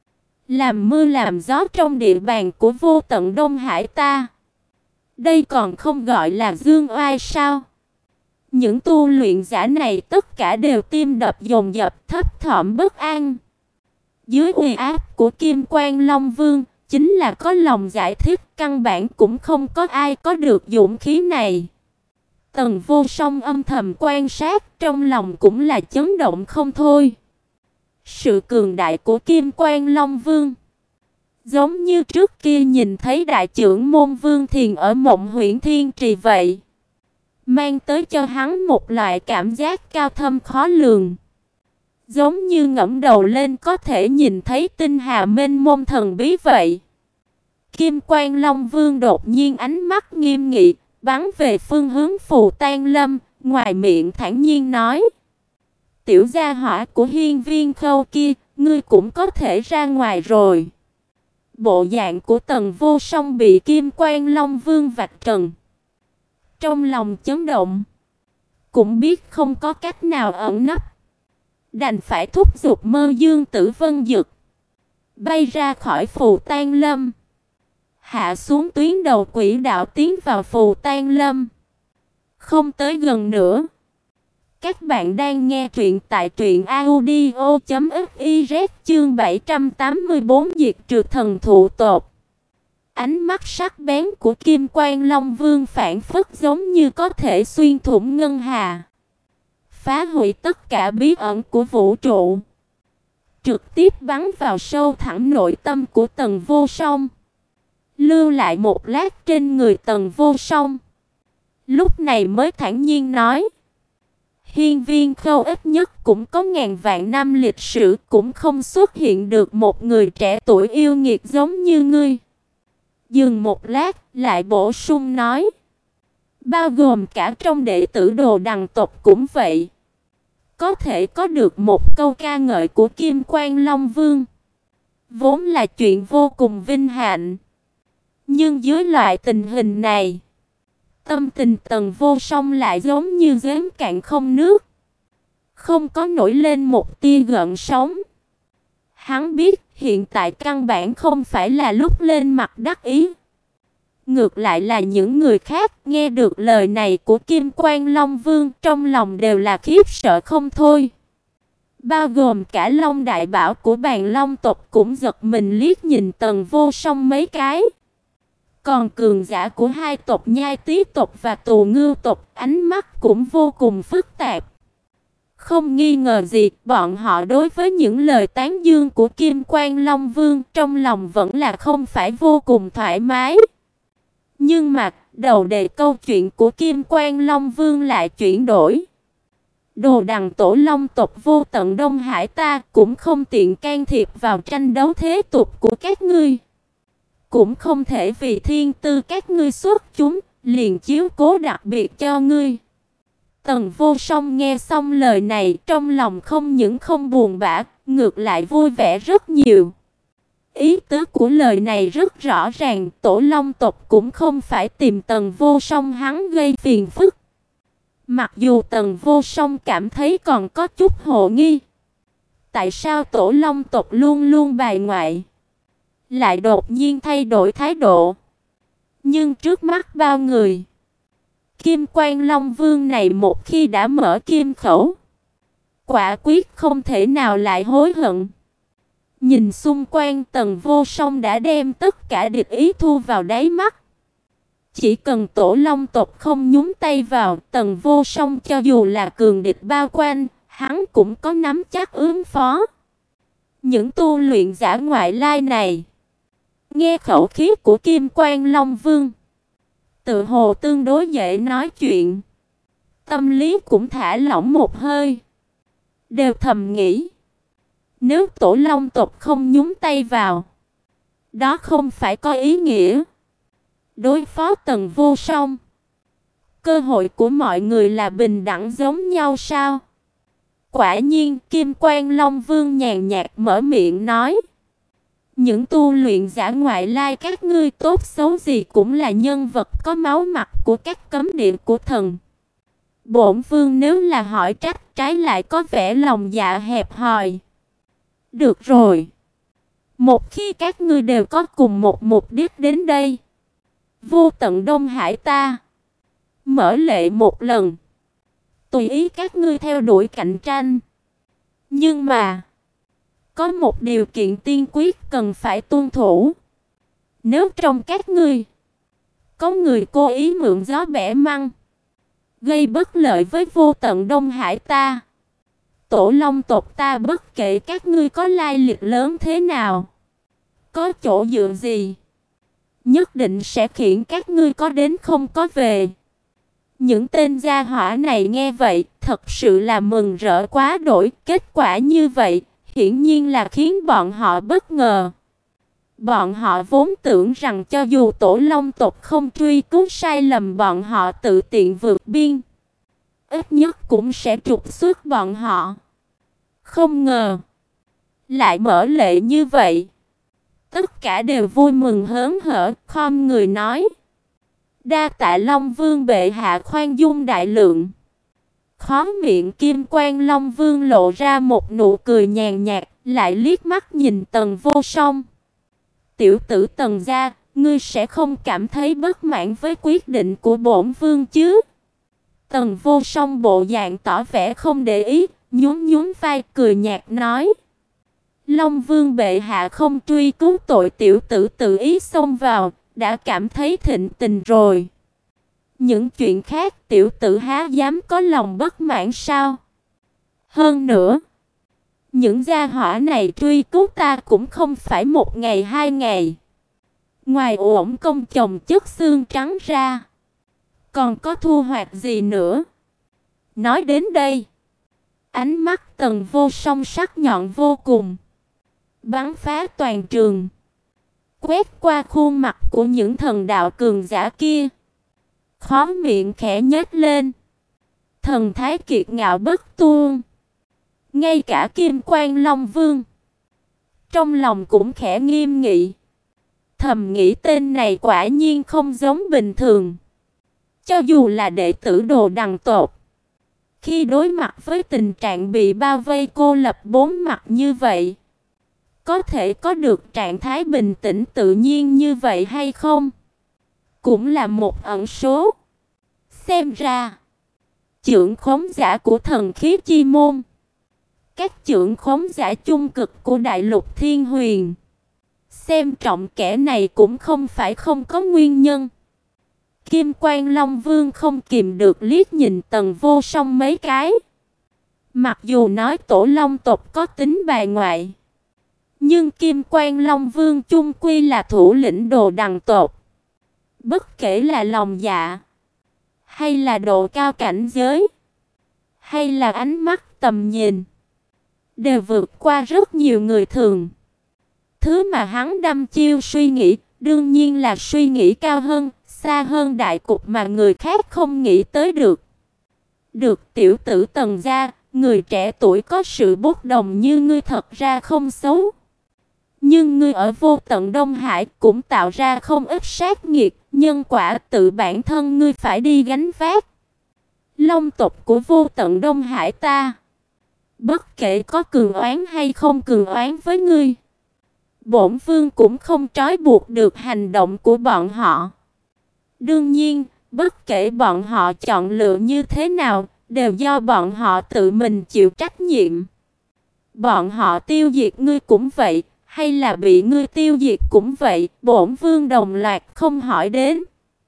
S1: làm mưa làm gió trong địa bàn của vô tận Đông Hải ta, đây còn không gọi là dương oai sao? Những tu luyện giả này tất cả đều tim đập dồn dập, thấp thỏm bất an. Dưới uy áp của Kim Quan Long Vương, chính là có lòng giải thích, căn bản cũng không có ai có được dũng khí này. Tần Vô Song âm thầm quan sát, trong lòng cũng là chấn động không thôi. Sự cường đại của Kim Quan Long Vương, giống như trước kia nhìn thấy đại trưởng môn Vương Thiền ở Mộng Huyễn Thiên Trì vậy, mang tới cho hắn một loại cảm giác cao thâm khó lường. Giống như ngẩng đầu lên có thể nhìn thấy tinh hà mênh mông thần bí vậy. Kim Quan Long Vương đột nhiên ánh mắt nghiêm nghị, bắn về phương hướng Phù Tan Lâm, ngoài miệng thản nhiên nói: tiểu gia hỏa của Hiên Viên Khâu kia, ngươi cũng có thể ra ngoài rồi. Bộ dạng của Tần Vô Song bị Kim Quan Long Vương vạch trần. Trong lòng chấn động, cũng biết không có cách nào ẩn nấp, đành phải thúc giục Mơ Dương Tử Vân Dực bay ra khỏi Phù Tang Lâm, hạ xuống tuyến đầu quỹ đạo tiến vào Phù Tang Lâm. Không tới gần nữa. Các bạn đang nghe truyện tại truyện audio chấm fiz chương bảy trăm tám mươi tư Diệt trừ thần thụ tộc. Ánh mắt sắc bén của Kim Quan Long Vương phảng phất giống như có thể xuyên thủng ngân hà, phá hủy tất cả bí ẩn của vũ trụ, trực tiếp bắn vào sâu thẳm nội tâm của Tần Vô Song, lưu lại một lát trên người Tần Vô Song. Lúc này mới thản nhiên nói: Hiên Viên Khâu ít nhất cũng có ngàn vạn năm lịch sử, cũng không xuất hiện được một người trẻ tuổi yêu nghiệt giống như ngươi. Dừng một lát, lại bổ sung nói: bao gồm cả trong đệ tử Đồ Đằng tộc cũng vậy. Có thể có được một câu ca ngợi của Kim Quan Long Vương, vốn là chuyện vô cùng vinh hạnh. Nhưng dưới loại tình hình này, tâm tình Tần Vô Song lại giống như giếng cạn không nước, không có nổi lên một tia gợn sóng. Hắn biết hiện tại căn bản không phải là lúc lên mặt đắc ý. Ngược lại là những người khác nghe được lời này của Kim Quan Long Vương, trong lòng đều là khiếp sợ không thôi. Bao gồm cả Long Đại Bảo của Bàn Long tộc cũng giật mình liếc nhìn Tần Vô Song mấy cái. Còn cường giả của hai tộc Nhai Tí tộc và Tù Ngưu tộc, ánh mắt cũng vô cùng phức tạp. Không nghi ngờ gì, bọn họ đối với những lời tán dương của Kim Quan Long Vương trong lòng vẫn là không phải vô cùng thoải mái. Nhưng mà, đầu đề câu chuyện của Kim Quan Long Vương lại chuyển đổi. Đồ Đằng tổ Long tộc vô tận Đông Hải ta cũng không tiện can thiệp vào tranh đấu thế tục của các ngươi. Cũng không thể vì thiên tư các ngươi xuất chúng, liền chiếu cố đặc biệt cho ngươi. Tần Vô Song nghe xong lời này, trong lòng không những không buồn bã, ngược lại vui vẻ rất nhiều. Ý tứ của lời này rất rõ ràng, tổ Long tộc cũng không phải tìm Tần Vô Song hắn gây phiền phức. Mặc dù Tần Vô Song cảm thấy còn có chút hồ nghi, tại sao tổ Long tộc luôn luôn bài ngoại, lại đột nhiên thay đổi thái độ. Nhưng trước mắt bao người, Kim Quan Long Vương này một khi đã mở kim khẩu, quả quyết không thể nào lại hối hận. Nhìn xung quanh, Tần Vô Song đã đem tất cả địch ý thu vào đáy mắt. Chỉ cần tổ Long tộc không nhúng tay vào, Tần Vô Song cho dù là cường địch bao quanh, hắn cũng có nắm chắc ứng phó. Những tu luyện giả ngoại lai này, nghe khẩu khí của Kim Quan Long Vương, tự hồ tương đối dễ nói chuyện, tâm lý cũng thả lỏng một hơi, đều thầm nghĩ: nếu tổ Long tộc không nhúng tay vào, đó không phải có ý nghĩa đối phó Tần Vô Song, cơ hội của mọi người là bình đẳng giống nhau sao? Quả nhiên, Kim Quan Long Vương nhàn nhạt mở miệng nói: những tu luyện giả ngoại lai các ngươi tốt xấu gì cũng là nhân vật có máu mặt của các cấm địa của thần. Bổn vương nếu là hỏi trách, trái lại có vẻ lòng dạ hẹp hòi. Được rồi, một khi các ngươi đều có cùng một mục đích đến đây, vô tận Đông Hải ta mở lệ một lần, tùy ý các ngươi theo đuổi cạnh tranh. Nhưng mà có một điều kiện tiên quyết cần phải tuân thủ. Nếu trong các ngươi có người cố ý mượn gió bẻ măng, gây bất lợi với vô tận Đông Hải ta, tổ Long tộc ta bất kể các ngươi có lai lịch lớn thế nào, có chỗ dựa gì, nhất định sẽ khiển các ngươi có đến không có về. Những tên gia hỏa này nghe vậy, thật sự là mừng rỡ quá đổi. Kết quả như vậy, hiển nhiên là khiến bọn họ bất ngờ. Bọn họ vốn tưởng rằng cho dù tổ Long tộc không truy cứu sai lầm bọn họ tự tiện vượt biên, ít nhất cũng sẽ trục xuất bọn họ. Không ngờ lại mở lệ như vậy. tất cả đều vui mừng hớn hở, khom người nói: "Đa tạ Long Vương bệ hạ khoan dung đại lượng." Khóe miệng Kim Quan Long Vương lộ ra một nụ cười nhàn nhạt, lại liếc mắt nhìn Tần Vô Song. "Tiểu tử Tần gia, ngươi sẽ không cảm thấy bất mãn với quyết định của bổn vương chứ?" Tần Vô Song bộ dạng tỏ vẻ không để ý, nhún nhún vai cười nhạt nói: "Long Vương bệ hạ không truy cứu tội tiểu tử tự ý xông vào, đã cảm thấy thịnh tình rồi. Những chuyện khác tiểu tử há dám có lòng bất mãn sao? Hơn nữa, những gia hỏa này truy cứu ta cũng không phải một ngày hai ngày. Ngoài uổng công chồng chất xương trắng ra, còn có thu hoạch gì nữa?" Nói đến đây, ánh mắt Tần Vô Song sắc nhọn vô cùng, bắn phá toàn trường, quét qua khuôn mặt của những thần đạo cường giả kia. Khóe miệng khẽ nhếch lên, thần thái kiệt ngạo bất tuôn. Ngay cả Kim Quan Long Vương trong lòng cũng khẽ nghiêm nghị, thầm nghĩ tên này quả nhiên không giống bình thường. Cho dù là đệ tử Đồ Đằng tộc, khi đối mặt với tình trạng bị bao vây cô lập bốn mặt như vậy, có thể có được trạng thái bình tĩnh tự nhiên như vậy hay không, cũng là một ẩn số. Xem ra, trưởng khống giả của thần khí chi môn, các trưởng khống giả chung cực của đại lục Thiên Huyền, xem trọng kẻ này cũng không phải không có nguyên nhân. Kim Quan Long Vương không kìm được liếc nhìn Tần Vô Song mấy cái. Mặc dù nói Tổ Long tộc có tính bài ngoại, nhưng Kim Quan Long Vương chung quy là thủ lĩnh Đồ Đằng tộc. Bất kể là lòng dạ, hay là độ cao cảnh giới, hay là ánh mắt tầm nhìn, đều vượt qua rất nhiều người thường. Thứ mà hắn đăm chiêu suy nghĩ, đương nhiên là suy nghĩ cao hơn, xa hơn đại cục mà người khác không nghĩ tới được. Được tiểu tử Tần gia, người trẻ tuổi có sự bốc đồng như ngươi thật ra không xấu. Nhưng ngươi ở Vô Tận Đông Hải cũng tạo ra không ít sát nghiệt, nhân quả tự bản thân ngươi phải đi gánh vác. Long tộc của Vô Tận Đông Hải ta, bất kể có cường oán hay không cường oán với ngươi, bổn vương cũng không trói buộc được hành động của bọn họ. Đương nhiên, bất kể bọn họ chọn lựa như thế nào, đều do bọn họ tự mình chịu trách nhiệm. Bọn họ tiêu diệt ngươi cũng vậy, hay là bị ngươi tiêu diệt cũng vậy, bổn vương đồng loạt không hỏi đến.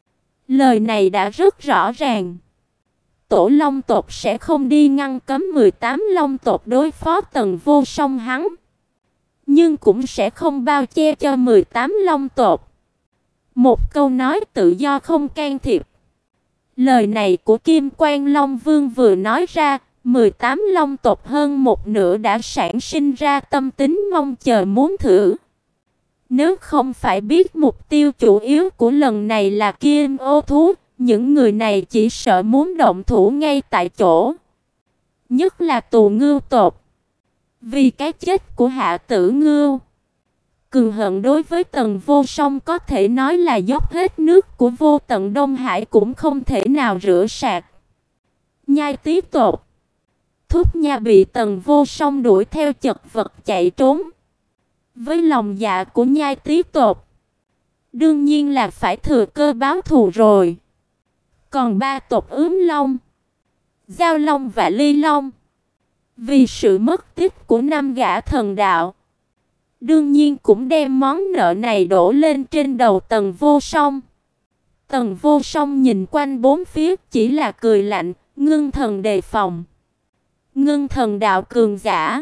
S1: Lời này đã rất rõ ràng. Tổ Long tộc sẽ không đi ngăn cấm mười tám Long tộc đối phó Tần Vô Song hắn, nhưng cũng sẽ không bao che cho mười tám Long tộc. Một câu nói tự do không can thiệp. Lời này của Kim Quan Long Vương vừa nói ra, mười tám Long tộc hơn một nửa đã sản sinh ra tâm tính mong chờ muốn thử. Nếu không phải biết mục tiêu chủ yếu của lần này là Kim Ô thú, những người này chỉ sợ muốn động thủ ngay tại chỗ. Nhất là Tù Ngưu tộc. Vì cái chết của Hạ Tử Ngưu, cường hận đối với Tần Vô Song có thể nói là dốc hết nước của Vô Tận Đông Hải cũng không thể nào rửa sạch. Nhai Tí tộc, Thúc Nha bị Tần Vô Song đuổi theo chật vật chạy trốn. Với lòng dạ của Nhai Tí tộc, đương nhiên là phải thừa cơ báo thù rồi. Còn ba tộc Ướm Long, Giao Long và Ly Long, vì sự mất tích của năm gã thần đạo, đương nhiên cũng đem món nợ này đổ lên trên đầu Tần Vô Song. Tần Vô Song nhìn quanh bốn phía chỉ là cười lạnh, ngưng thần đề phòng. Ngưng thần đạo cường giả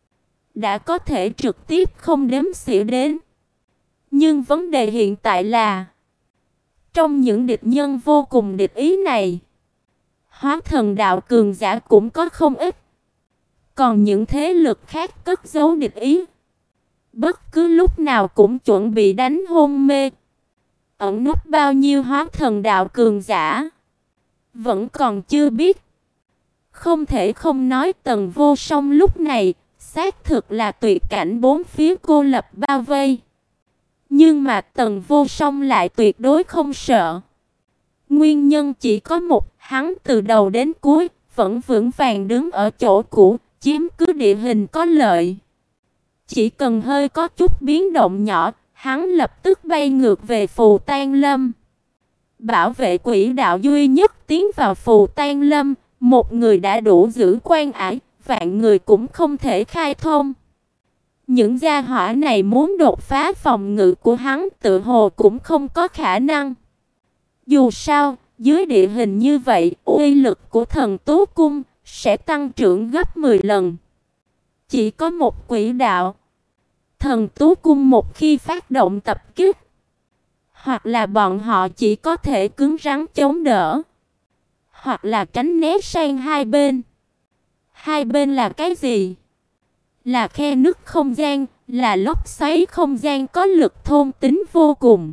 S1: đã có thể trực tiếp không đếm xỉa đến. Nhưng vấn đề hiện tại là, trong những địch nhân vô cùng địch ý này, hóa thần đạo cường giả cũng có không ít. Còn những thế lực khác cất giấu địch ý, bất cứ lúc nào cũng chuẩn bị đánh hôn mê. Ẩn núp bao nhiêu hóa thần đạo cường giả, vẫn còn chưa biết. Không thể không nói Tần Vô Song lúc này xác thực là tuyệt cảnh bốn phía cô lập bao vây. Nhưng mà Tần Vô Song lại tuyệt đối không sợ. Nguyên nhân chỉ có một, hắn từ đầu đến cuối vẫn vững vàng đứng ở chỗ cũ, chiếm cứ địa hình có lợi. Chỉ cần hơi có chút biến động nhỏ, hắn lập tức bay ngược về Phù Tang Lâm. Bảo vệ quỹ đạo duy nhất tiến vào Phù Tang Lâm, một người đã đủ giữ quan ải, vạn người cũng không thể khai thông. Những gia hỏa này muốn đột phá phòng ngự của hắn tự hồ cũng không có khả năng. Dù sao, dưới địa hình như vậy, uy lực của Thần Tú Cung sẽ tăng trưởng gấp mười lần. Chỉ có một quỹ đạo. Thần Tú Cung một khi phát động tập kích, hoặc là bọn họ chỉ có thể cứng rắn chống đỡ, hoặc là tránh né sang hai bên. Hai bên là cái gì? Là khe nứt không gian, là lốc xoáy không gian có lực thôn tính vô cùng.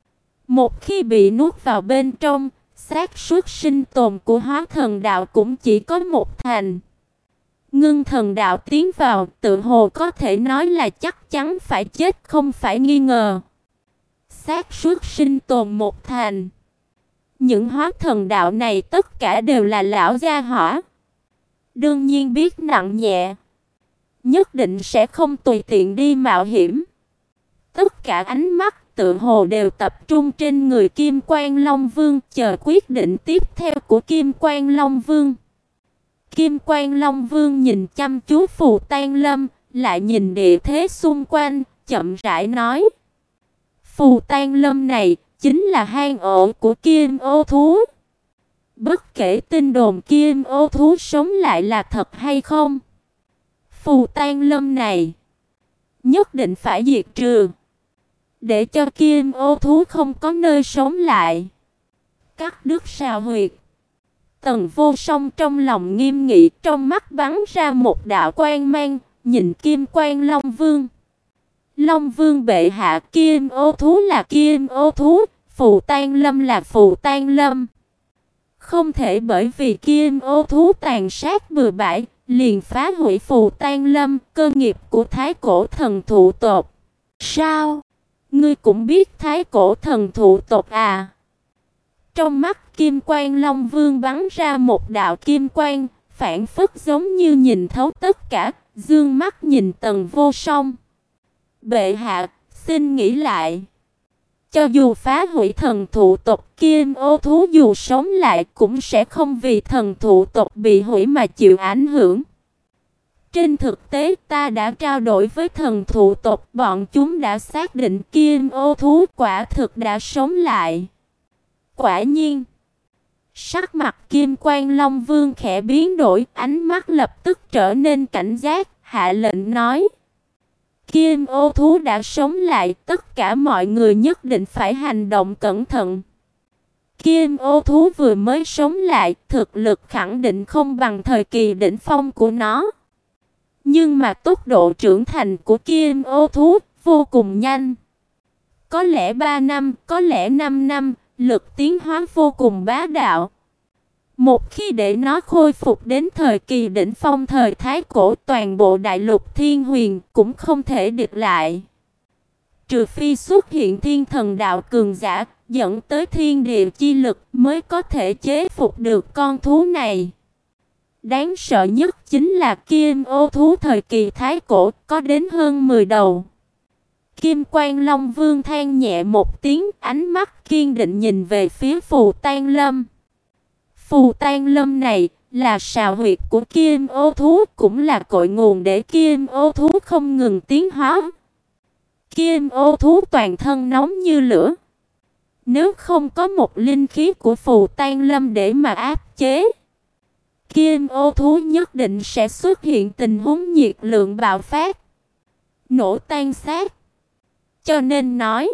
S1: Một khi bị nuốt vào bên trong, xác suất sinh tồn của hóa thần đạo cũng chỉ có một thành. Ngưng thần đạo tiến vào, tự hồ có thể nói là chắc chắn phải chết không phải nghi ngờ. Xác suất sinh tồn một thành. Những hóa thần đạo này tất cả đều là lão gia hỏa. Đương nhiên biết nặng nhẹ, nhất định sẽ không tùy tiện đi mạo hiểm. Tất cả ánh mắt tự hồ đều tập trung trên người Kim Quan Long Vương, chờ quyết định tiếp theo của Kim Quan Long Vương. Kim Quan Long Vương nhìn chăm chú Phù Tang Lâm, lại nhìn địa thế xung quanh, chậm rãi nói: Phù Tang Lâm này chính là hang ổ của Kim Ô thú. Bất kể tin đồn Kim Ô thú sống lại là thật hay không, Phù Tang Lâm này nhất định phải diệt trừ, để cho Kim Ô thú không có nơi sống lại. Cắt đứt sao huyệt. Tần Vô Song trong lòng nghiêm nghị, trong mắt bắn ra một đạo quang mang, nhìn Kim Quan Long Vương. Long Vương bệ hạ, Kim Ô thú là Kim Ô thú, Phù Tang Lâm là Phù Tang Lâm. Không thể bởi vì Kim Ô thú tàn sát bừa bãi, liền phá hủy Phù Tang Lâm, cơ nghiệp của Thái Cổ Thần Thụ tộc. Sao? Ngươi cũng biết Thái Cổ Thần Thụ tộc à? Trong mắt Kim Quan Long Vương bắn ra một đạo kim quang, phản phất giống như nhìn thấu tất cả, dương mắt nhìn Tần Vô Song. Bệ hạ, xin nghĩ lại. Cho dù phá hủy thần thụ tộc, Kim Ô thú dù sống lại cũng sẽ không vì thần thụ tộc bị hủy mà chịu ảnh hưởng. Trên thực tế ta đã trao đổi với thần thụ tộc, bọn chúng đã xác định Kim Ô thú quả thực đã sống lại. Quả nhiên. Sắc mặt Kim Quan Long Vương khẽ biến đổi, ánh mắt lập tức trở nên cảnh giác, hạ lệnh nói: Kim Ô thú đã sống lại, tất cả mọi người nhất định phải hành động cẩn thận. Kim Ô thú vừa mới sống lại, thực lực khẳng định không bằng thời kỳ đỉnh phong của nó. Nhưng mà tốc độ trưởng thành của Kim Ô thú vô cùng nhanh. Có lẽ ba năm, có lẽ năm năm, lực tiến hóa vô cùng bá đạo. Một khi để nó khôi phục đến thời kỳ đỉnh phong thời Thái Cổ, toàn bộ đại lục Thiên Huyền cũng không thể địch lại. Trừ phi xuất hiện thiên thần đạo cường giả, dẫn tới thiên địa chi lực mới có thể chế phục được con thú này. Đáng sợ nhất chính là Kim Ô thú thời kỳ Thái Cổ, có đến hơn mười đầu. Kim Quan Long Vương than nhẹ một tiếng, ánh mắt kiên định nhìn về phía Phù Tang Lâm. Phù Tang Lâm này là sào huyệt của Kim Ô thú, cũng là cội nguồn để Kim Ô thú không ngừng tiến hóa. Kim Ô thú toàn thân nóng như lửa. Nếu không có một linh khí của Phù Tang Lâm để mà áp chế, Kim Ô thú nhất định sẽ xuất hiện tình huống nhiệt lượng bạo phát, nổ tan xác. Cho nên nói,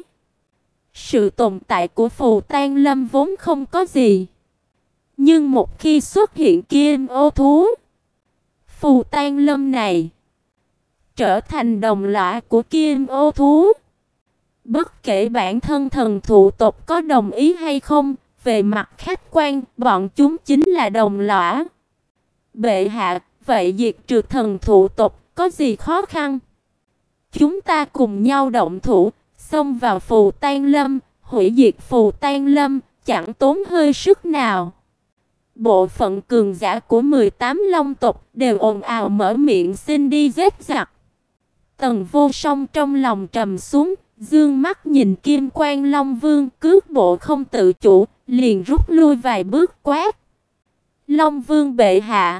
S1: sự tồn tại của Phù Tang Lâm vốn không có gì. Nhưng một khi xuất hiện Kim Ô thú, Phù Tang Lâm này trở thành đồng lõa của Kim Ô thú. Bất kể bản thân thần thụ tộc có đồng ý hay không, về mặt khách quan, bọn chúng chính là đồng lõa. Bệ hạ, vậy diệt trừ thần thụ tộc có gì khó khăn? Chúng ta cùng nhau động thủ, xông vào Phù Tang Lâm, hủy diệt Phù Tang Lâm, chẳng tốn hơi sức nào. Bộ phận cường giả của mười tám long tộc đều ồn ào mở miệng xin đi giết giặc. Tần Vô Song trong lòng trầm xuống, dương mắt nhìn Kim Quan Long Vương, cước bộ không tự chủ, liền rút lui vài bước quát: Long Vương bệ hạ,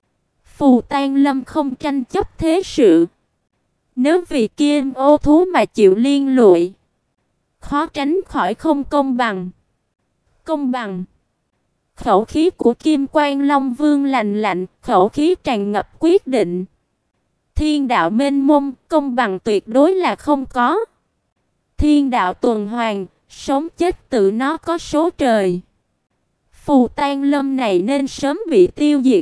S1: Phù Tang Lâm không tranh chấp thế sự. Nếu vì Kim ô thú mà chịu liên lụy, khó tránh khỏi không công bằng. Công bằng? Khẩu khí của Kim Quan Long Vương lạnh lạnh, khẩu khí tràn ngập quyết định. Thiên đạo mênh mông, công bằng tuyệt đối là không có. Thiên đạo tuần hoàn, sống chết tự nó có số trời. Phù Tang Lâm này nên sớm bị tiêu diệt.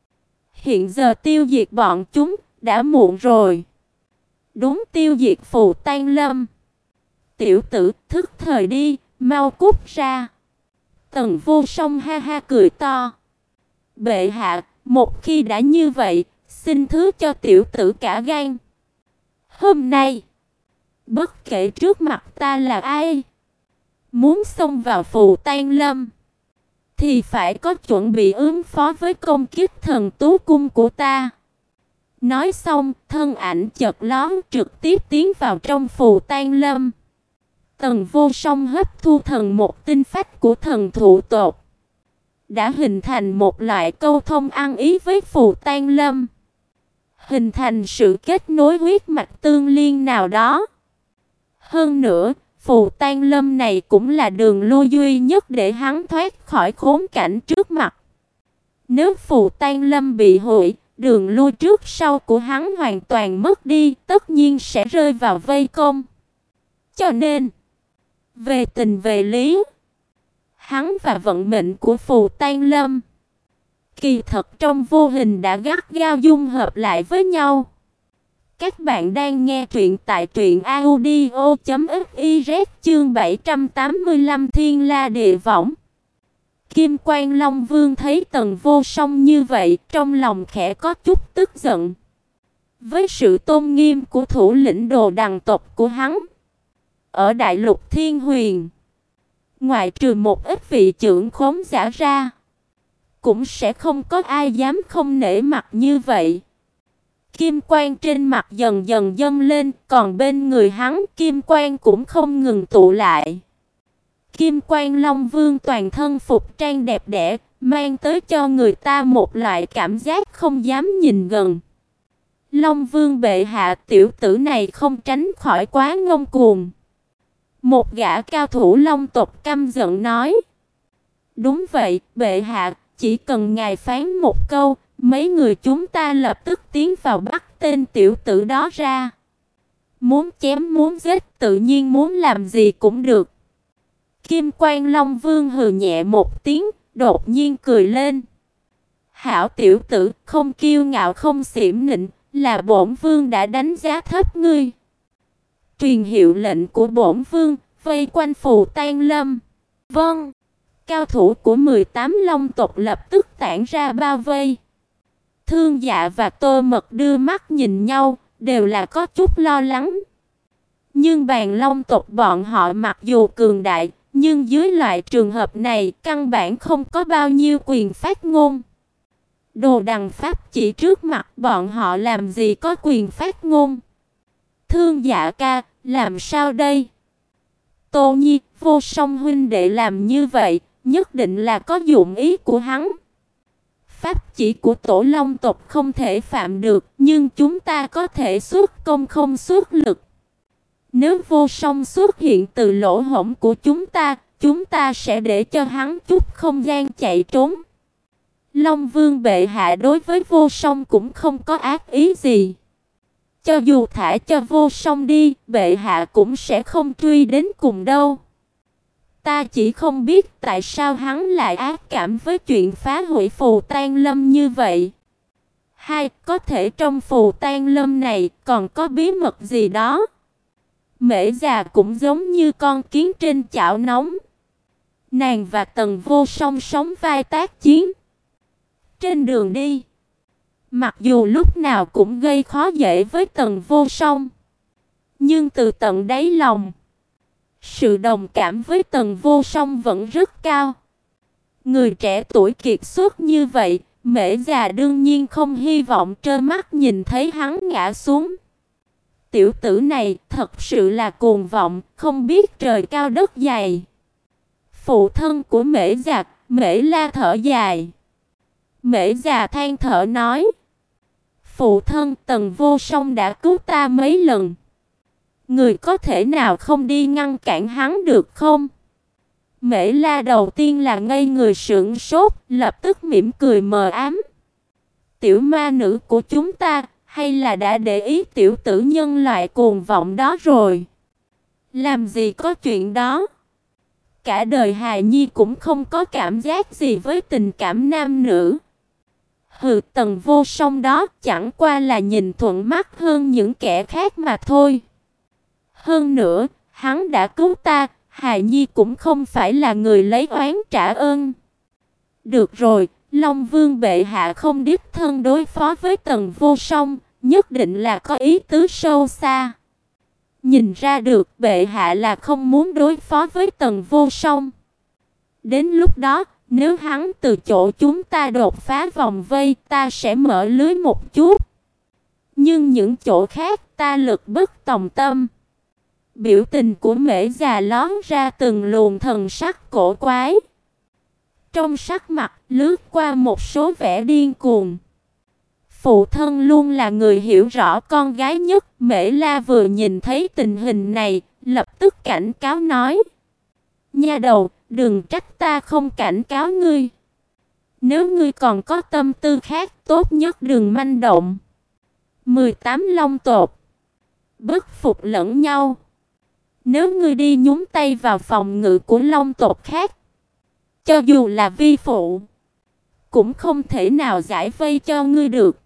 S1: Hiện giờ tiêu diệt bọn chúng đã muộn rồi. Đúng, tiêu diệt Phù Tang Lâm. Tiểu tử, thức thời đi, mau cút ra. Tần Vô Song ha ha cười to. Bệ hạ, một khi đã như vậy, xin thứ cho tiểu tử cả gan. Hôm nay, bất kể trước mặt ta là ai, muốn xông vào Phù Tang Lâm, thì phải có chuẩn bị ứng phó với công kích thần tú cung của ta. Nói xong, thân ảnh chợt lóe trực tiếp tiến vào trong Phù Tang Lâm. Tần Vô Song hấp thu thần một tinh phách của thần thụ tộc, đã hình thành một loại câu thông ăn ý với Phù Tang Lâm, hình thành sự kết nối huyết mạch tương liên nào đó. Hơn nữa, Phù Tang Lâm này cũng là đường lui duy nhất để hắn thoát khỏi khốn cảnh trước mặt. Nếu Phù Tang Lâm bị hủy, đường lui trước sau của hắn hoàn toàn mất đi, tất nhiên sẽ rơi vào vây công. Cho nên, về tình về lý, hắn và vận mệnh của Phù Tang Lâm kỳ thật trong vô hình đã gắt gao dung hợp lại với nhau. Các bạn đang nghe truyện tại truyện audio chấm fiz, chương bảy trăm tám mươi lăm Thiên La Địa Võng. Kim Quan Long Vương thấy Tần Vô Song như vậy, trong lòng khẽ có chút tức giận. Với sự tôn nghiêm của thủ lĩnh Đồ Đằng tộc của hắn, ở Đại Lục Thiên Huyền, ngoại trừ một ít vị trưởng khống giả ra, cũng sẽ không có ai dám không nể mặt như vậy. Kim quang trên mặt dần dần dâng lên, còn bên người hắn kim quang cũng không ngừng tụ lại. Kim Quan Long Vương toàn thân phục trang đẹp đẽ, mang tới cho người ta một loại cảm giác không dám nhìn gần. Long Vương bệ hạ, tiểu tử này không tránh khỏi quá ngông cuồng. Một gã cao thủ Long tộc căm giận nói. Đúng vậy, bệ hạ, chỉ cần ngài phán một câu, mấy người chúng ta lập tức tiến vào bắt tên tiểu tử đó ra. Muốn chém muốn giết, tự nhiên muốn làm gì cũng được. Kim Quan Long Vương hừ nhẹ một tiếng, đột nhiên cười lên. Hảo tiểu tử, không kiêu ngạo không xiểm nịnh, là bổn vương đã đánh giá thấp ngươi. Truyền hiệu lệnh của bổn vương, vây quanh Phù Tang Lâm. Vâng. Cao thủ của mười tám long tộc lập tức tản ra bao vây. Thương Dạ và Tô Mật đưa mắt nhìn nhau, đều là có chút lo lắng. Nhưng bàn long tộc bọn họ mặc dù cường đại, nhưng dưới loại trường hợp này căn bản không có bao nhiêu quyền phát ngôn. Đồ Đằng pháp chỉ trước mặt bọn họ làm gì có quyền phát ngôn. Thương Dạ ca, làm sao đây? Tô Nhi, Vô Song huynh đệ làm như vậy, nhất định là có dụng ý của hắn. Pháp chỉ của Tổ Long tộc không thể phạm được, nhưng chúng ta có thể xuất công không xuất lực. Nếu Vô Song xuất hiện từ lỗ hổng của chúng ta, chúng ta sẽ để cho hắn chút không gian chạy trốn. Long Vương bệ hạ đối với Vô Song cũng không có ác ý gì. Cho dù thả cho Vô Song đi, bệ hạ cũng sẽ không truy đến cùng đâu. Ta chỉ không biết tại sao hắn lại ác cảm với chuyện phá hủy Phù Tang Lâm như vậy. Hai, có thể trong Phù Tang Lâm này còn có bí mật gì đó. Mễ già cũng giống như con kiến trên chảo nóng. Nàng và Tần Vô Song sống vai tác chiến. Trên đường đi, mặc dù lúc nào cũng gây khó dễ với Tần Vô Song, nhưng từ tận đáy lòng, Sự đồng cảm với Tần Vô Song vẫn rất cao. Người trẻ tuổi kiệt xuất như vậy, Mễ già đương nhiên không hy vọng trơ mắt nhìn thấy hắn ngã xuống. Tiểu tử này thật sự là cuồng vọng, không biết trời cao đất dày. Phụ thân của Mễ già, Mễ La thở dài. Mễ già than thở nói: phụ thân, Tần Vô Song đã cứu ta mấy lần. Người có thể nào không đi ngăn cản hắn được không? Mễ La đầu tiên là ngây người sững sốt, lập tức mỉm cười mờ ám. Tiểu ma nữ của chúng ta, hay là đã để ý tiểu tử nhân loại cuồng vọng đó rồi? Làm gì có chuyện đó. Cả đời hài nhi cũng không có cảm giác gì với tình cảm nam nữ. Hừ, Tần Vô Song đó chẳng qua là nhìn thuận mắt hơn những kẻ khác mà thôi. Hơn nữa, hắn đã cứu ta, hài nhi cũng không phải là người lấy oán trả ơn. Được rồi, Long Vương bệ hạ không đích thân đối phó với Tần Vô Song, nhất định là có ý tứ sâu xa. Nhìn ra được bệ hạ là không muốn đối phó với Tần Vô Song. Đến lúc đó, nếu hắn từ chỗ chúng ta đột phá vòng vây, ta sẽ mở lưới một chút. Nhưng những chỗ khác ta lực bất tòng tâm. Biểu tình của Mễ già lón ra từng luồng thần sắc cổ quái. Trong sắc mặt lướt qua một số vẻ điên cuồng. Phụ thân luôn là người hiểu rõ con gái nhất. Mễ La vừa nhìn thấy tình hình này, lập tức cảnh cáo nói: nha đầu, đừng trách ta không cảnh cáo ngươi. Nếu ngươi còn có tâm tư khác, tốt nhất đừng manh động. mười tám long tộc bất phục lẫn nhau. Nếu ngươi đi nhúng tay vào phòng ngự của long tộc khác, cho dù là vi phụ, cũng không thể nào giải vây cho ngươi được.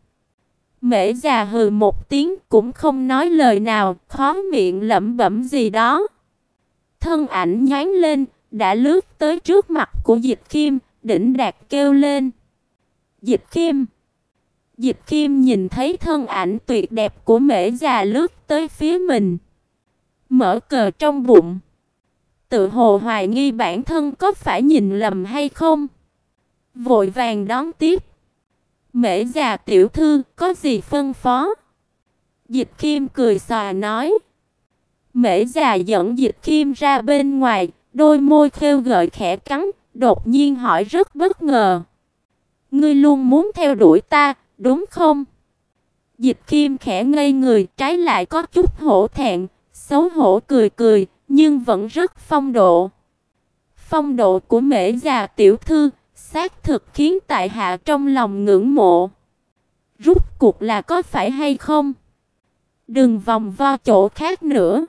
S1: Mễ già hừ một tiếng, cũng không nói lời nào, khó miệng lẩm bẩm gì đó. Thân ảnh nhoáng lên, đã lướt tới trước mặt của Dịch Khiêm, đỉnh đạt kêu lên: Dịch Khiêm! Dịch Khiêm nhìn thấy thân ảnh tuyệt đẹp của Mễ già lướt tới phía mình, mở cờ trong bụng, tự hồ hoài nghi bản thân có phải nhìn lầm hay không. Vội vàng đón tiếp: Mễ già tiểu thư, có gì phân phó? Dịch Khiêm cười xòa nói. Mễ già dẫn Dịch Khiêm ra bên ngoài, đôi môi khêu gợi khẽ cắn, đột nhiên hỏi rất bất ngờ: ngươi luôn muốn theo đuổi ta, đúng không? Dịch Khiêm khẽ ngây người, trái lại có chút hổ thẹn, xấu hổ cười cười, nhưng vẫn rất phong độ. Phong độ của Mễ già tiểu thư xác thực khiến tại hạ trong lòng ngưỡng mộ. Rút cuộc là có phải hay không? Đừng vòng vo chỗ khác nữa.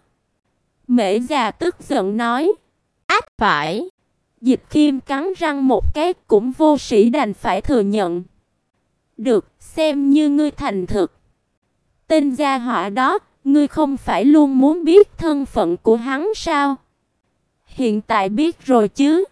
S1: Mễ già tức giận nói. Ách phải. Dịch Khiêm cắn răng một cái, cũng vô sĩ đành phải thừa nhận. Được, xem như ngươi thành thực. Tên gia họa đó, ngươi không phải luôn muốn biết thân phận của hắn sao? Hiện tại biết rồi chứ?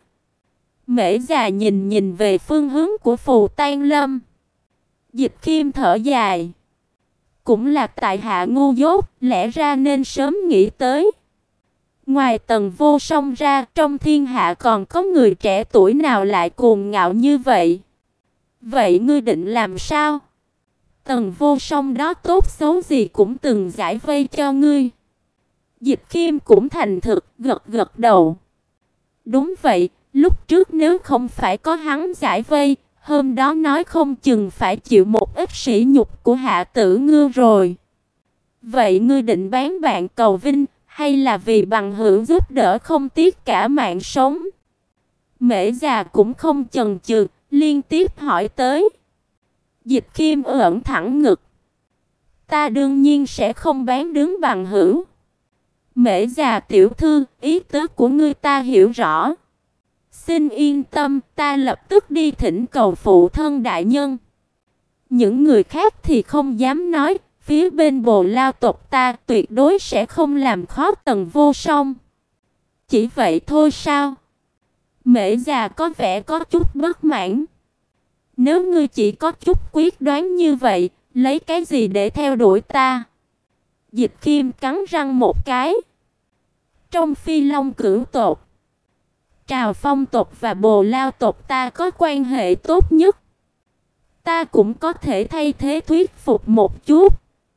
S1: Mễ già nhìn nhìn về phương hướng của Phù Tang Lâm. Dịch Khiêm thở dài. Cũng là tại hạ ngu dốt, lẽ ra nên sớm nghĩ tới. Ngoài Tần Vô Song ra, trong thiên hạ còn có người trẻ tuổi nào lại cuồng ngạo như vậy? Vậy ngươi định làm sao? Tần Vô Song đó tốt xấu gì cũng từng giải vây cho ngươi. Dịch Khiêm cũng thành thực, gật gật đầu. Đúng vậy, lúc trước nếu không phải có hắn giải vây, hôm đó nói không chừng phải chịu một ít sỉ nhục của Hạ Tử Ngư rồi. Vậy ngươi định bán bạn cầu vinh, hay là vì bằng hữu giúp đỡ không tiếc cả mạng sống? Mễ già cũng không chần chừ, liên tiếp hỏi tới. Dịch Khiêm ưỡn thẳng ngực. Ta đương nhiên sẽ không bán đứng bằng hữu. Mễ già tiểu thư, ý tứ của ngươi ta hiểu rõ. Xin yên tâm, ta lập tức đi thỉnh cầu phụ thân đại nhân. Những người khác thì không dám nói, phía bên Bồ Lao tộc ta tuyệt đối sẽ không làm khó Tần Vô Song. Chỉ vậy thôi sao? Mễ già có vẻ có chút bất mãn. Nếu ngươi chỉ có chút quyết đoán như vậy, lấy cái gì để theo đuổi ta? Dịch Khiêm cắn răng một cái. Trong Phi Long Cửu tộc, Trào Phong tộc và Bồ Lao tộc ta có quan hệ tốt nhất. Ta cũng có thể thay thế thuyết phục một chút.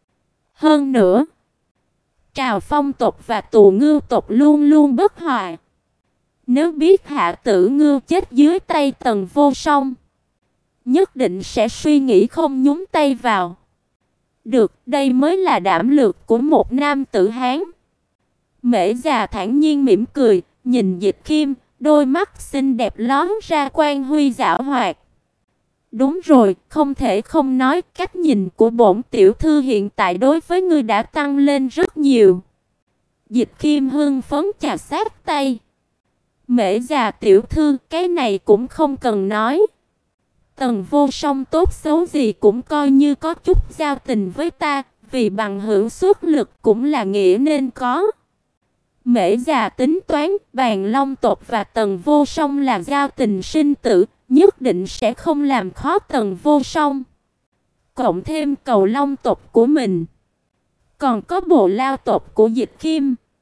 S1: Hơn nữa, Trào Phong tộc và Tù Ngưu tộc luôn luôn bất hòa. Nếu biết Hạ Tử Ngưu chết dưới tay Tần Vô Song, nhất định sẽ suy nghĩ không nhúng tay vào. Được, đây mới là đảm lược của một nam tử Hán. Mễ già thản nhiên mỉm cười, nhìn Dịch Khiêm, đôi mắt xinh đẹp lóe ra quan huy giảo hoạt. Đúng rồi, không thể không nói, cách nhìn của bổn tiểu thư hiện tại đối với ngươi đã tăng lên rất nhiều. Dịch Khiêm hưng phấn chà sát tay. Mễ già tiểu thư, cái này cũng không cần nói. Tần Vô Song tốt xấu gì cũng coi như có chút giao tình với ta, vì bằng hữu xuất lực cũng là nghĩa nên có. Mễ già tính toán, Bàn Long tộc và Tần Vô Song là giao tình sinh tử, nhất định sẽ không làm khó Tần Vô Song. Cộng thêm Cầu Long tộc của mình, còn có Bồ Lao tộc của Dịch Khiêm,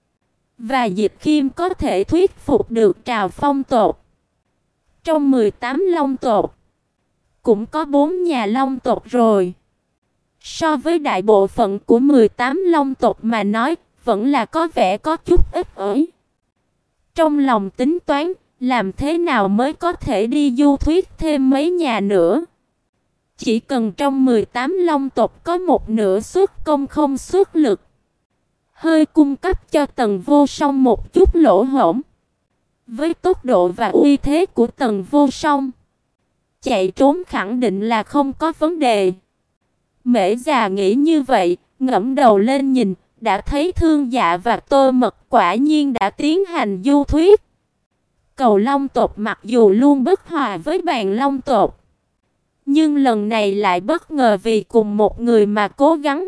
S1: và Dịch Khiêm có thể thuyết phục được Trào Phong tộc. Trong mười tám Long tộc, cũng có bốn nhà Long tộc rồi. So với đại bộ phận của mười tám Long tộc mà nói, vẫn là có vẻ có chút ít ỏi. Trong lòng tính toán, làm thế nào mới có thể đi du thuyết thêm mấy nhà nữa. Chỉ cần trong mười tám Long tộc có một nửa xuất công không xuất lực, hơi cung cấp cho Tần Vô Song một chút lỗ hổng. Với tốc độ và uy thế của Tần Vô Song, chạy trốn khẳng định là không có vấn đề. Mễ già nghĩ như vậy, ngẩng đầu lên nhìn, đã thấy Thương Dạ và Tô Mật quả nhiên đã tiến hành du thuyết. Cầu Long tộc mặc dù luôn bất hòa với Bàn Long tộc, nhưng lần này lại bất ngờ vì cùng một người mà cố gắng.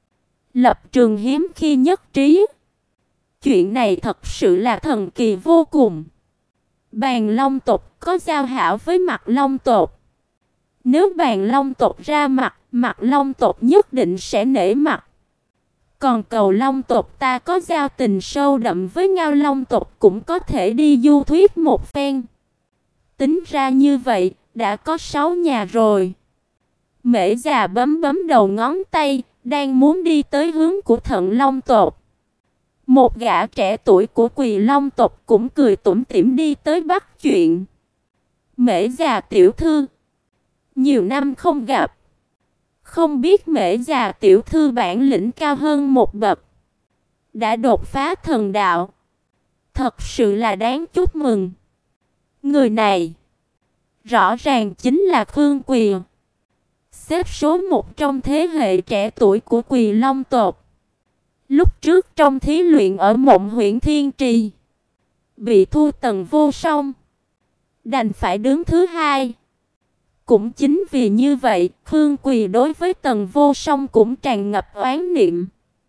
S1: Lập trường hiếm khi nhất trí. Chuyện này thật sự là thần kỳ vô cùng. Bàn Long tộc có giao hảo với Mặt Long tộc. Nếu Bàn Long tộc ra mặt, Mặt Long tộc nhất định sẽ nể mặt. Còn Cầu Long tộc ta có giao tình sâu đậm với Ngao Long tộc, cũng có thể đi du thuyết một phen. Tính ra như vậy, đã có sáu nhà rồi. Mễ già bấm bấm đầu ngón tay, đang muốn đi tới hướng của Thận Long tộc. Một gã trẻ tuổi của Quỳ Long tộc cũng cười tủm tỉm đi tới bắt chuyện. Mễ già tiểu thư, nhiều năm không gặp, không biết Mễ già tiểu thư bản lĩnh cao hơn một bậc, đã đột phá thần đạo, thật sự là đáng chúc mừng. Người này rõ ràng chính là Khương Quỳ, xếp số một trong thế hệ trẻ tuổi của Quỳ Long tộc. Lúc trước trong thí luyện ở Mộng Huyễn Thiên Trì, bị thua Tần Vô Song, đành phải đứng thứ hai. Cũng chính vì như vậy, Khương Quỳ đối với Tần Vô Song cũng tràn ngập oán niệm.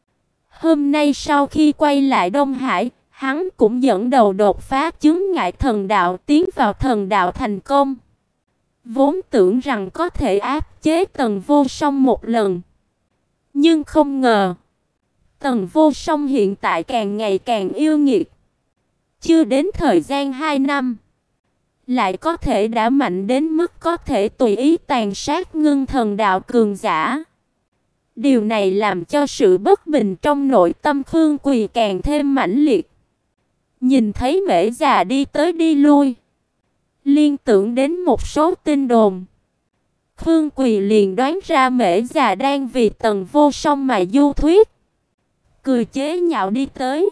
S1: Hôm nay sau khi quay lại Đông Hải, hắn cũng dẫn đầu đột phá chướng ngại thần đạo, tiến vào thần đạo thành công. Vốn tưởng rằng có thể áp chế Tần Vô Song một lần, nhưng không ngờ Tần Vô Song hiện tại càng ngày càng yêu nghiệt. Chưa đến thời gian hai năm, lại có thể đã mạnh đến mức có thể tùy ý tàn sát ngưng thần đạo cường giả. Điều này làm cho sự bất bình trong nội tâm Khương Quỳ càng thêm mãnh liệt. Nhìn thấy Mễ già đi tới đi lui, liên tưởng đến một số tin đồn, Khương Quỳ liền đoán ra Mễ già đang vì Tần Vô Song mà du thuyết, cười chế nhạo đi tới.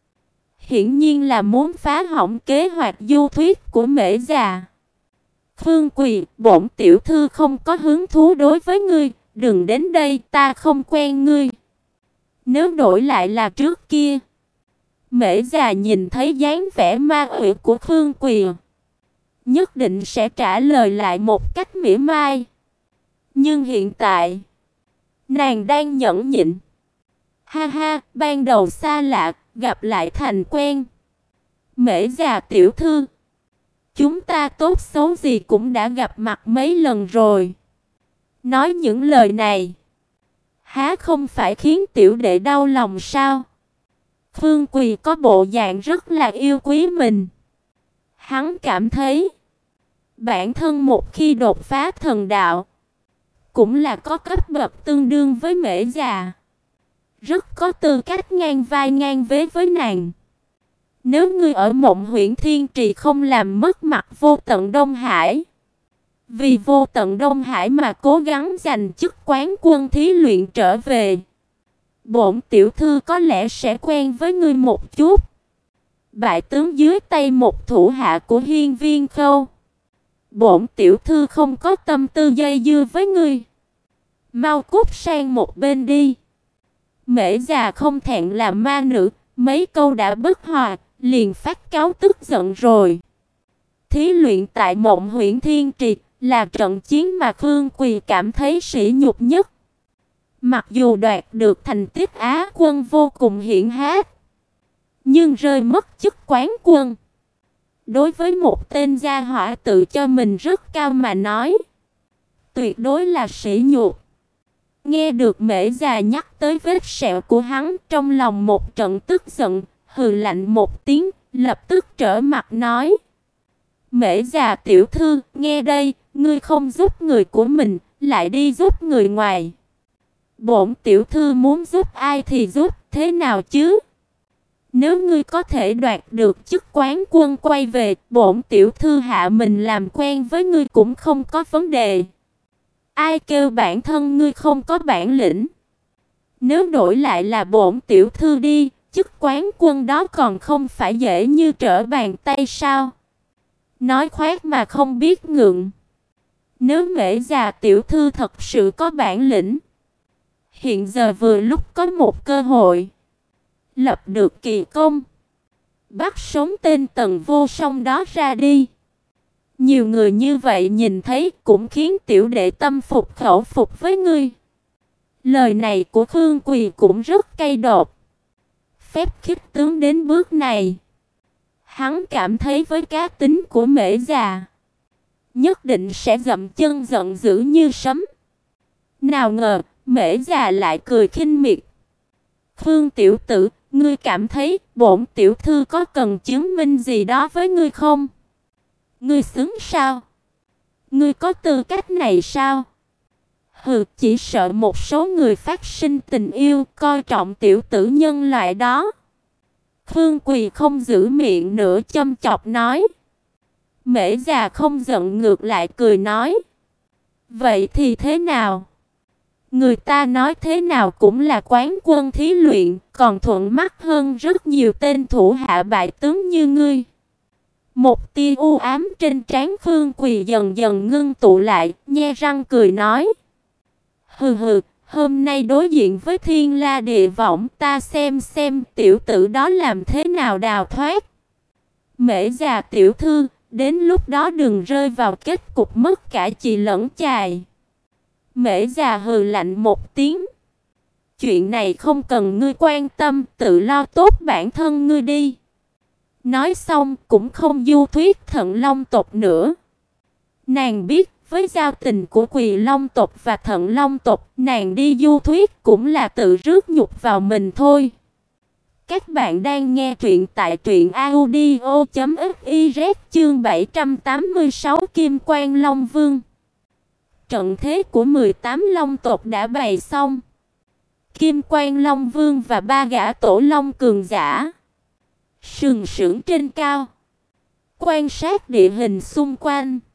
S1: Hiển nhiên là muốn phá hỏng kế hoạch du thuyết của Mễ già. Khương Quỳ, bổn tiểu thư không có hứng thú đối với ngươi, đừng đến đây, ta không quen ngươi. Nếu đổi lại là trước kia, Mễ già nhìn thấy dáng vẻ ma quỷ của Khương Quỳ, nhất định sẽ trả lời lại một cách mỉa mai. Nhưng hiện tại, nàng đang nhẫn nhịn. Ha ha, ban đầu xa lạ, gặp lại thành quen. Mễ già tiểu thư, chúng ta tốt xấu gì cũng đã gặp mặt mấy lần rồi. Nói những lời này, há không phải khiến tiểu đệ đau lòng sao? Khương Quỳ có bộ dạng rất là yêu quý mình. Hắn cảm thấy bản thân một khi đột phá thần đạo cũng là có cấp bậc tương đương với Mễ già, rất có tư cách ngang vai ngang vế với nàng. Nếu ngươi ở Mộng Huyễn Thiên Trì không làm mất mặt Vô Tận Đông Hải, vì Vô Tận Đông Hải mà cố gắng giành chức quán quân thí luyện trở về, bổn tiểu thư có lẽ sẽ quen với ngươi một chút. Bại tướng dưới tay một thủ hạ của Hiên Viên Khâu, bổn tiểu thư không có tâm tư dây dưa với ngươi. Mau cút sang một bên đi. Mễ già không thẹn là ma nữ, mấy câu đã bất hòa, liền phát cáo tức giận rồi. Thí luyện tại Mộng Huyễn Thiên Trì là trận chiến mà Khương Quỳ cảm thấy sỉ nhục nhất. Mặc dù đoạt được thành tích Á quân vô cùng hiển hách, nhưng rơi mất chức quán quân, đối với một tên gia hỏa tự cho mình rất cao mà nói, tuyệt đối là sỉ nhục. Nghe được Mễ già nhắc tới vết sẹo của hắn, trong lòng một trận tức giận, hừ lạnh một tiếng, lập tức trở mặt nói: Mễ già tiểu thư, nghe đây, ngươi không giúp người của mình, lại đi giúp người ngoài. Bổn tiểu thư muốn giúp ai thì giúp, thế nào chứ? Nếu ngươi có thể đoạt được chức quán quân quay về, bổn tiểu thư hạ mình làm quen với ngươi cũng không có vấn đề. Ai kêu bản thân ngươi không có bản lĩnh? Nếu đổi lại là bổn tiểu thư đi, chức quán quân đó còn không phải dễ như trở bàn tay sao? Nói khoác mà không biết ngượng. Nếu Mễ già tiểu thư thật sự có bản lĩnh, hiện giờ vừa lúc có một cơ hội lập được kỳ công, bắt sống tên Tần Vô Song đó ra đi. Nhiều người như vậy nhìn thấy cũng khiến tiểu đệ tâm phục khẩu phục với ngươi. Lời này của Khương Quỳ cũng rất cay độc. Phép khích tướng đến bước này, hắn cảm thấy với cá tính của Mễ già, nhất định sẽ dậm chân giận dữ như sấm. Nào ngờ Mễ già lại cười khinh miệt. Khương tiểu tử, ngươi cảm thấy bổn tiểu thư có cần chứng minh gì đó với ngươi không? Ngươi xứng sao? Ngươi có tư cách này sao? Hừ, chỉ sợ một số người phát sinh tình yêu, coi trọng tiểu tử nhân loại đó. Khương Quỳ không giữ miệng nữa, châm chọc nói. Mễ già không giận, ngược lại cười nói: vậy thì thế nào? Người ta nói thế nào cũng là quán quân thí luyện, còn thuận mắt hơn rất nhiều tên thủ hạ bại tướng như ngươi. Một tia u ám trên trán Khương Quỳ dần dần ngưng tụ lại, nhe răng cười nói: hừ hừ, hôm nay đối diện với Thiên La Địa Võng, ta xem xem tiểu tử đó làm thế nào đào thoát. Mễ già tiểu thư, đến lúc đó đừng rơi vào kết cục mất cả chị lẫn chài. Mễ già hừ lạnh một tiếng. Chuyện này không cần ngươi quan tâm, tự lo tốt bản thân ngươi đi. Nói xong cũng không du thuyết Thận Long tộc nữa. Nàng biết với giao tình của Quỳ Long tộc và Thận Long tộc, nàng đi du thuyết cũng là tự rước nhục vào mình thôi. Các bạn đang nghe truyện tại truyện audio chấm fiz, chương bảy trăm tám mươi sáu Kim Quan Long Vương. Trận thế của mười tám Long tộc đã bày xong. Kim Quan Long Vương và ba gã tổ long cường giả sừng sững trên cao, quan sát địa hình xung quanh.